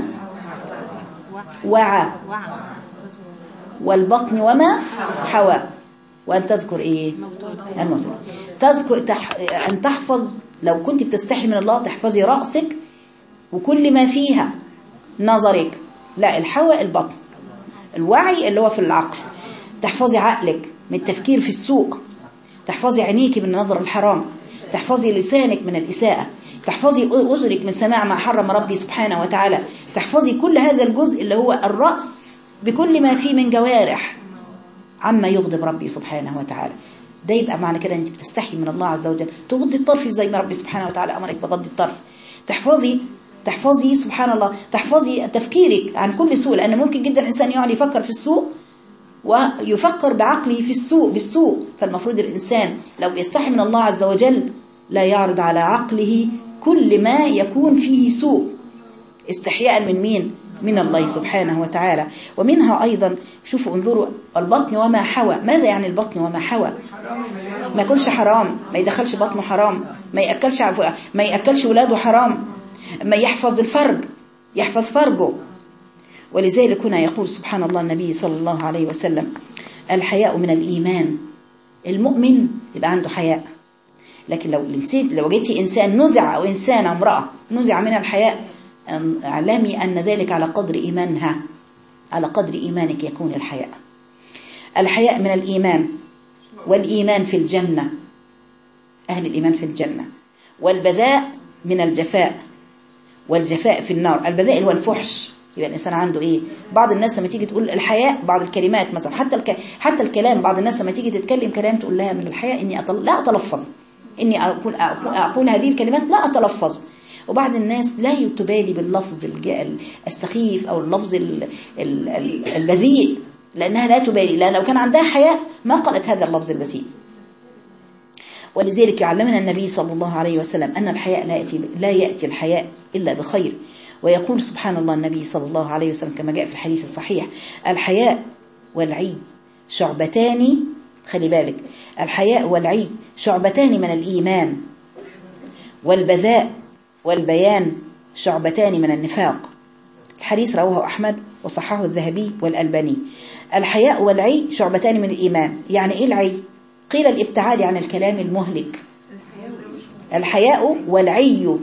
وعى والبطن وما حوى، وأن تذكر إيه الموت. تذكر تح... أن تحفظ لو كنت بتستحي من الله تحفظي رأسك وكل ما فيها، نظرك لا الحوى البطن، الوعي اللي هو في العقل، تحفظي عقلك من التفكير في السوء، تحفظي عينيك من النظر الحرام، تحفظي لسانك من الإساءة، تحفظي أذنك من سماع ما حرم ربي سبحانه وتعالى، تحفظي كل هذا الجزء اللي هو الرأس بكل ما فيه من جوارح عما يغضب ربي سبحانه وتعالى. ده يبقى معنى كده أنت بتستحي من الله عز وجل. تغضي الطرف زي ما ربي سبحانه وتعالى أمرك بغض الطرف. تحفظي تحفظي سبحان الله تحفظي تفكيرك عن كل سوء، لأن ممكن جدا الإنسان يقعد يفكر في السوء ويفكر بعقله في السوء بالسوء. فالمفروض الإنسان لو يستحي من الله عز وجل لا يعرض على عقله كل ما يكون فيه سوء، استحياء من مين؟ من الله سبحانه وتعالى. ومنها أيضا شوفوا انظروا البطن وما حوى. ماذا يعني البطن وما حوى؟ ما يكونش حرام، ما يدخلش بطنه حرام، ما يأكلش ما يأكلش ولاده حرام، ما يحفظ الفرج، يحفظ فرجه. ولذلك هنا يقول سبحان الله النبي صلى الله عليه وسلم الحياء من الإيمان. المؤمن يبقى عنده حياء. لكن لو نسيت لو جيتي إنسان نزع أو إنسان امرأة نزع من الحياء، اعلمي أن ذلك على قدر إيمانها، على قدر إيمانك يكون الحياء. الحياء من الإيمان، والإيمان في الجنة، أهل الإيمان في الجنة. والبذاء من الجفاء، والجفاء في النار. البذاء هو الفحش. يبقى الإنسان عنده إيه؟ بعض الناس لما تيجي تقول الحياء، بعض الكلمات مثلا حتى الك... حتى الكلام، بعض الناس لما تيجي تتكلم كلام تقول لها من الحياء إني أطل... لا أتلفظ، إني أقول أقول, أقول هذه الكلمات لا أتلفظ. وبعض الناس لا تبالي باللفظ السخيف أو اللفظ البذيء، لأنها لا تبالي، لأن لو كان عندها حياء ما قالت هذا اللفظ البذيء. ولذلك يعلمنا النبي صلى الله عليه وسلم أن الحياء لا يأتي, لا يأتي الحياء إلا بخير. ويقول سبحان الله النبي صلى الله عليه وسلم كما جاء في الحديث الصحيح الحياء والعي شعبتان، خلي بالك، الحياء والعي شعبتان من الإيمان، والبذاء والبيان شعبتان من النفاق. الحديث رواه أحمد وصححه الذهبي والألباني. الحياء والعي شعبتان من الإيمان. يعني إيه العي؟ قيل الابتعاد عن الكلام المهلك. الحياء والعي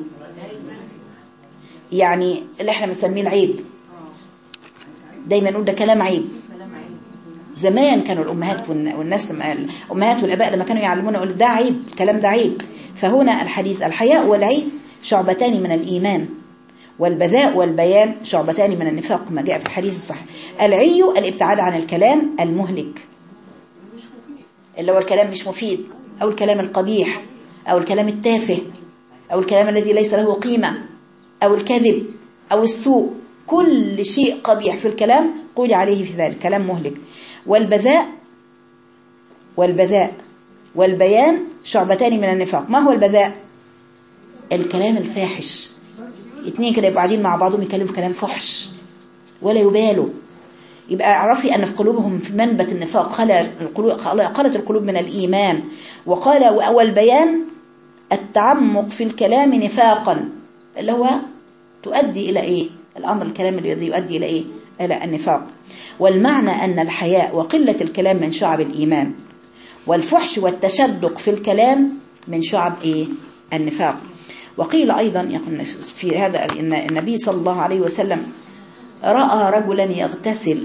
يعني اللي احنا بنسميه العيب، دايما نقول ده كلام عيب. زمان كانوا الأمهات والناس الأمهات والأباء لما كانوا يعلمونا يقول ده عيب، الكلام ده عيب. فهنا الحديث الحياء والعي شعبتان من الإيمان، والبذاء والبيان شعبتان من النفاق ما جاء في الحديث الصحيح. العي الابتعاد عن الكلام المهلك، اللي هو الكلام مش مفيد، أو الكلام القبيح، أو الكلام التافه، أو الكلام الذي ليس له قيمة، أو الكذب، أو السوء. كل شيء قبيح في الكلام قولي عليه في ذلك كلام مهلك. والبذاء والبذاء والبيان شعبتان من النفاق. ما هو البذاء؟ الكلام الفاحش. اتنين كده يبقوا قاعدين مع بعضهم يكلموا كلام فحش ولا يبالوا، يبقى اعرفي أن في قلوبهم في منبت النفاق. خلت القلوب من الإيمان. وقال وأول بيان التعمق في الكلام نفاقا، اللي هو تؤدي إلى إيه؟ الأمر الكلام الذي يؤدي إلى إيه؟ إلى النفاق. والمعنى أن الحياء وقلة الكلام من شعب الإيمان، والفحش والتشدق في الكلام من شعب إيه؟ النفاق. وقيل أيضا يقول في هذا إن النبي صلى الله عليه وسلم رأى رجلا يغتسل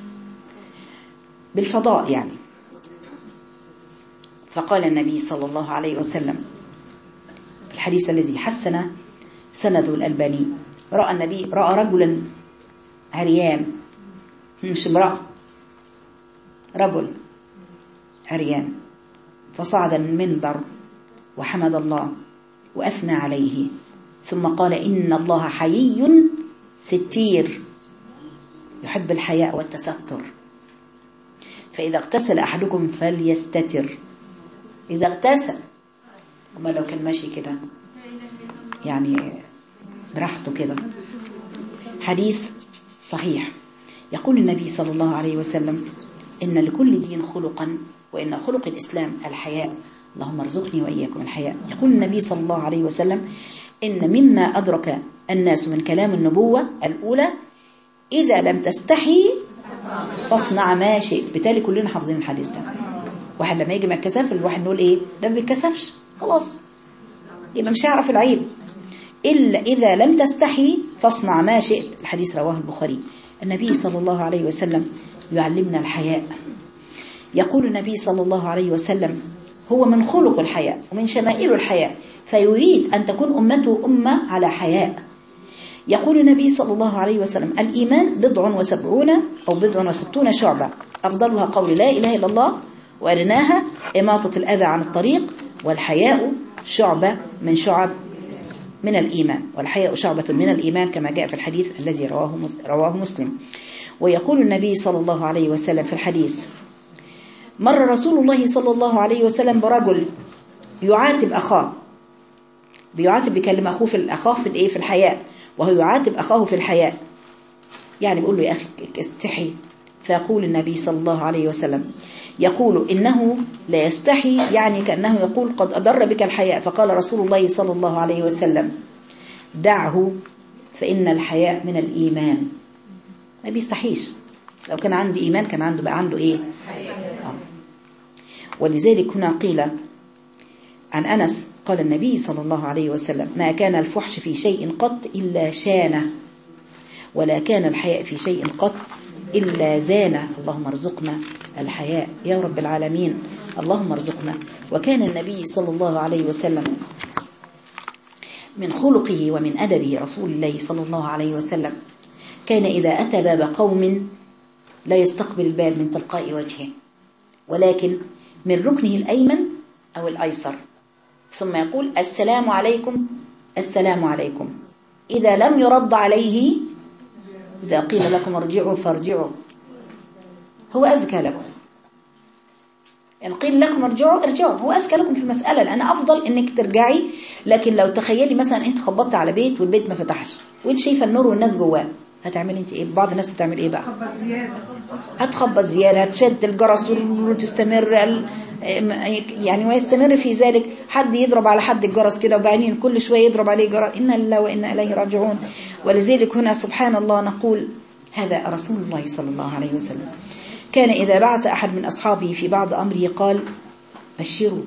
بالفضاء يعني، فقال النبي صلى الله عليه وسلم في الحديث الذي حسن سنده الألباني رأى النبي رأى رجلا عريان، مش امرأة، رجل عريان، فصعد المنبر وحمد الله وأثنى عليه، ثم قال إن الله حيي ستير يحب الحياء والتستر، فإذا اغتسل أحدكم فليستتر. إذا اغتسل، وما لو كان ماشي كده يعني براحته كده. حديث صحيح. يقول النبي صلى الله عليه وسلم إن لكل دين خلقا، وإن خلق الإسلام الحياء. اللهم ارزقني وإياكم الحياء. يقول النبي صلى الله عليه وسلم إن مما أدرك الناس من كلام النبوة الأولى إذا لم تستحي فاصنع ما شئت. بالتالي كلنا حافظين الحديث ده. واحد لما يجي من الكساف الواحد نقول إيه؟ ده ما بيتكسفش خلاص، يبقى مش هيعرف العيب. إلا إذا لم تستحي فاصنع ما شئت. الحديث رواه البخاري. النبي صلى الله عليه وسلم يعلمنا الحياء. يقول النبي صلى الله عليه وسلم هو من خلق الحياء ومن شمائل الحياء، فيريد أن تكون أمته أمة على حياء. يقول النبي صلى الله عليه وسلم الإيمان بضع وسبعون أو بضع وستون شعبة، أفضلها قول لا إله إلا الله، وأدناها إماطة الأذى عن الطريق، والحياء شعبة من شعب من الإيمان. والحياء شعبة من الإيمان كما جاء في الحديث الذي رواه رواه مسلم. ويقول النبي صلى الله عليه وسلم في الحديث مر رسول الله صلى الله عليه وسلم برجل يعاتب أخاه، بيعاتب بيكلم أخوه في الأخاه في الإيه في الحياء، وهو يعاتب أخاه في الحياء، يعني بيقول له يا أخي استحي. فيقول النبي صلى الله عليه وسلم يقول إنه لا يستحي، يعني كأنه يقول قد أضر بك الحياء. فقال رسول الله صلى الله عليه وسلم دعه فإن الحياء من الإيمان. ما بيستحيش. لو كان عنده إيمان كان عنده بقى عنده إيه؟ آه. ولذلك هنا قيل عن أنس قال النبي صلى الله عليه وسلم: ما كان الفحش في شيء قط إلا شانه، ولا كان الحياء في شيء قط إلا زانه. اللهم ارزقنا الحياء يا رب العالمين، اللهم ارزقنا. وكان النبي صلى الله عليه وسلم من خلقه ومن أدبه رسول الله صلى الله عليه وسلم كان إذا أتى باب قوم لا يستقبل الباب من تلقاء وجهه، ولكن من ركنه الأيمن أو الأيسر، ثم يقول: السلام عليكم السلام عليكم. إذا لم يرد عليه، إذا قيل لكم ارجعوا فارجعوا، هو أزكى لكم. إن قيل لكم ارجعوا ارجعوا، هو أزكى لكم في المسألة، لأن أفضل إنك ترجعي. لكن لو تخيلي مثلا أنت خبطت على بيت والبيت ما فتحش وأنت شايفة النور والناس جواه، هتعملي أنت إيه؟ بعض الناس هتعمل إيه بقى؟ هتخبط زيادة، هتشد الجرس وتستمر يعني ويستمر في ذلك. حد يضرب على حد الجرس كده وبعدين كل شوية يضرب عليه جرس. إنا لله وإنا إليه راجعون. ولذلك هنا سبحان الله نقول هذا رسول الله صلى الله عليه وسلم كان إذا بعث أحد من أصحابه في بعض أمره قال: بشروا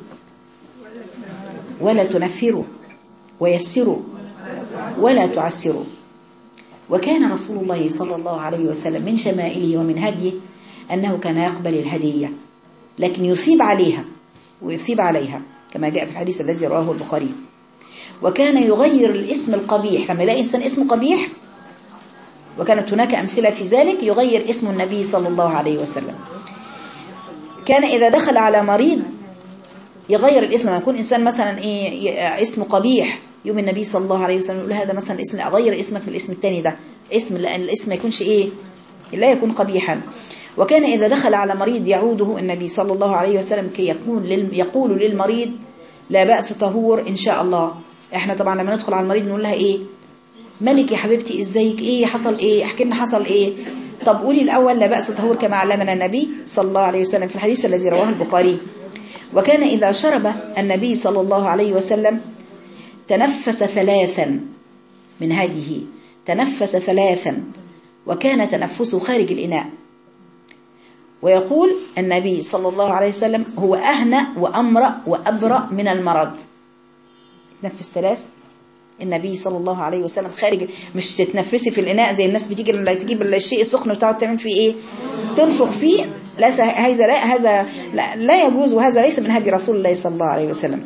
ولا تنفروا ويسروا ولا تعسروا. وكان رسول الله صلى الله عليه وسلم من شمائله ومن هديه أنه كان يقبل الهدية لكن يثيب عليها ويثيب عليها كما جاء في الحديث الذي رواه البخاري. وكان يغير الاسم القبيح لما يلاقي إنسان اسمه قبيح، وكانت هناك أمثلة في ذلك، يغير اسم النبي صلى الله عليه وسلم. كان إذا دخل على مريض يغير الاسم. لما يكون إنسان مثلا إيه اسمه قبيح، يوم النبي صلى الله عليه وسلم يقول: هذا مثلا اسم، أغير اسمك في الاسم الثاني ده اسم، لأن الاسم ما يكونش إيه، لا يكون قبيحا. وكان إذا دخل على مريض يعوده النبي صلى الله عليه وسلم كي يكون يقول للمريض: لا بأس طهور إن شاء الله. إحنا طبعا لما ندخل على المريض نقول لها إيه؟ ملك يا حبيبتي، إزيك، إيه حصل، إيه احكي لنا حصل إيه. طب قولي الأول لا بأس طهور كما علمنا النبي صلى الله عليه وسلم في الحديث الذي رواه البخاري. وكان إذا شرب النبي صلى الله عليه وسلم تنفس ثلاثا من هذه، تنفس ثلاثا، وكان تنفسه خارج الإناء. ويقول النبي صلى الله عليه وسلم: هو أهنأ وأمرأ وأبرأ من المرض. تنفس ثلاث النبي صلى الله عليه وسلم خارج، مش تتنفسي في الإناء زي الناس بتيجي لما تجيب الشيء السخن وتقعد تعمل فيه إيه، تنفخ فيه. لا هذا لا هذا لا, لا يجوز، وهذا ليس من هدي رسول الله صلى الله عليه وسلم.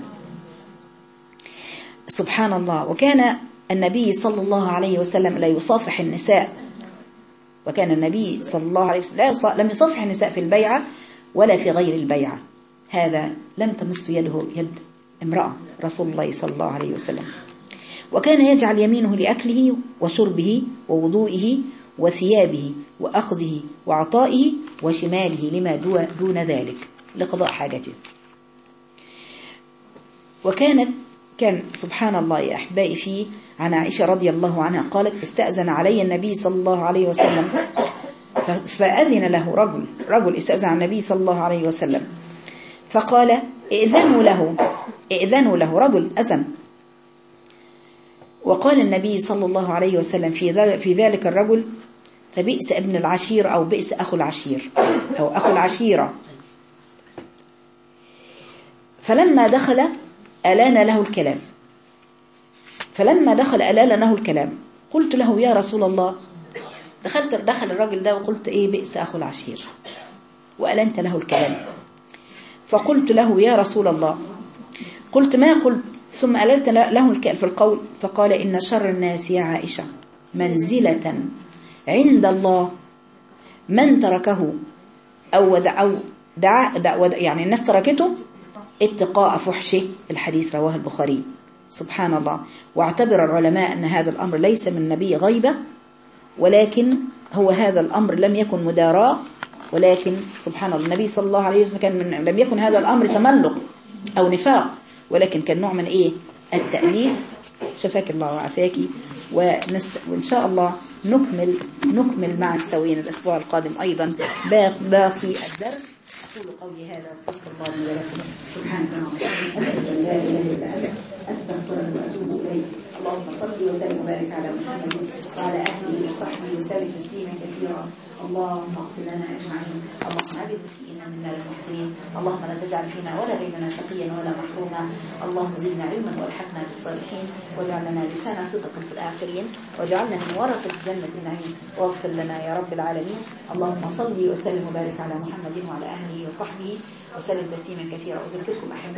سبحان الله. وكان النبي صلى الله عليه وسلم لا يصافح النساء. وكان النبي صلى الله عليه وسلم لا لم يصافح النساء في البيعة ولا في غير البيعة. هذا لم تمس يده يد امرأة رسول الله صلى الله عليه وسلم. وكان يجعل يمينه لأكله وشربه ووضوئه وثيابه وأخذه وعطائه، وشماله لما دون ذلك لقضاء حاجته. وكانت كان سبحان الله يا أحبائي فيه عن عائشة رضي الله عنها قالت: استأذن علي النبي صلى الله عليه وسلم فأذن له رجل رجل استأذن على النبي صلى الله عليه وسلم فقال: ائذنوا له ائذنوا له رجل أذن. وقال النبي صلى الله عليه وسلم في في ذلك الرجل: فبئس ابن العشير، أو بئس أخو العشير، أو أخو العشيرة. فلما دخل ألان له الكلام فلما دخل ألان له الكلام قلت له: يا رسول الله. دخلت دخل الرجل ده وقلت: إيه بئس أخو العشير، وألنت له الكلام. فقلت له: يا رسول الله. قلت: ما قلت؟ ثم ألنت له في القول. فقال: إن شر الناس يا عائشة منزلة عند الله من تركه أو دع أو دع, دع يعني الناس تركته اتقاء فحشه. الحديث رواه البخاري. سبحان الله. واعتبر العلماء أن هذا الأمر ليس من نبي غيبة، ولكن هو هذا الأمر لم يكن مداراة، ولكن سبحان الله النبي صلى الله عليه وسلم كان من لم يكن هذا الأمر تملق أو نفاق، ولكن كان نوع من إيه التأليف. شفاك الله وعافاك. ونست... وإن شاء الله نكمل نكمل معا سويا الأسبوع القادم أيضا باقي الدرس. أقول قولي هذا واستغفر الله لي ولكم. سبحانك اللهم وبحمدك أشهد أن لا إله إلا أنت أستغفرك وأتوب إليك. اللهم صل وسلم وبارك على محمد وعلى اهله وصحبه وسلم تسليما كثيرا. اللهم اغفر لنا اجمعين. اللهم عبد المسيئين منا للمحسنين. اللهم لا تجعل فينا ولا بيننا شقيا ولا محروما. اللهم زدنا علما والحقنا بالصالحين، واجعل لنا لسان صدق في الاخرين، واجعلنا من ورثة جنة النعيم، واغفر لنا يا رب العالمين. اللهم صل وسلم وبارك على محمد وعلى اهله وصحبه وسلم تسليما كثيرا. اذكركم احبائي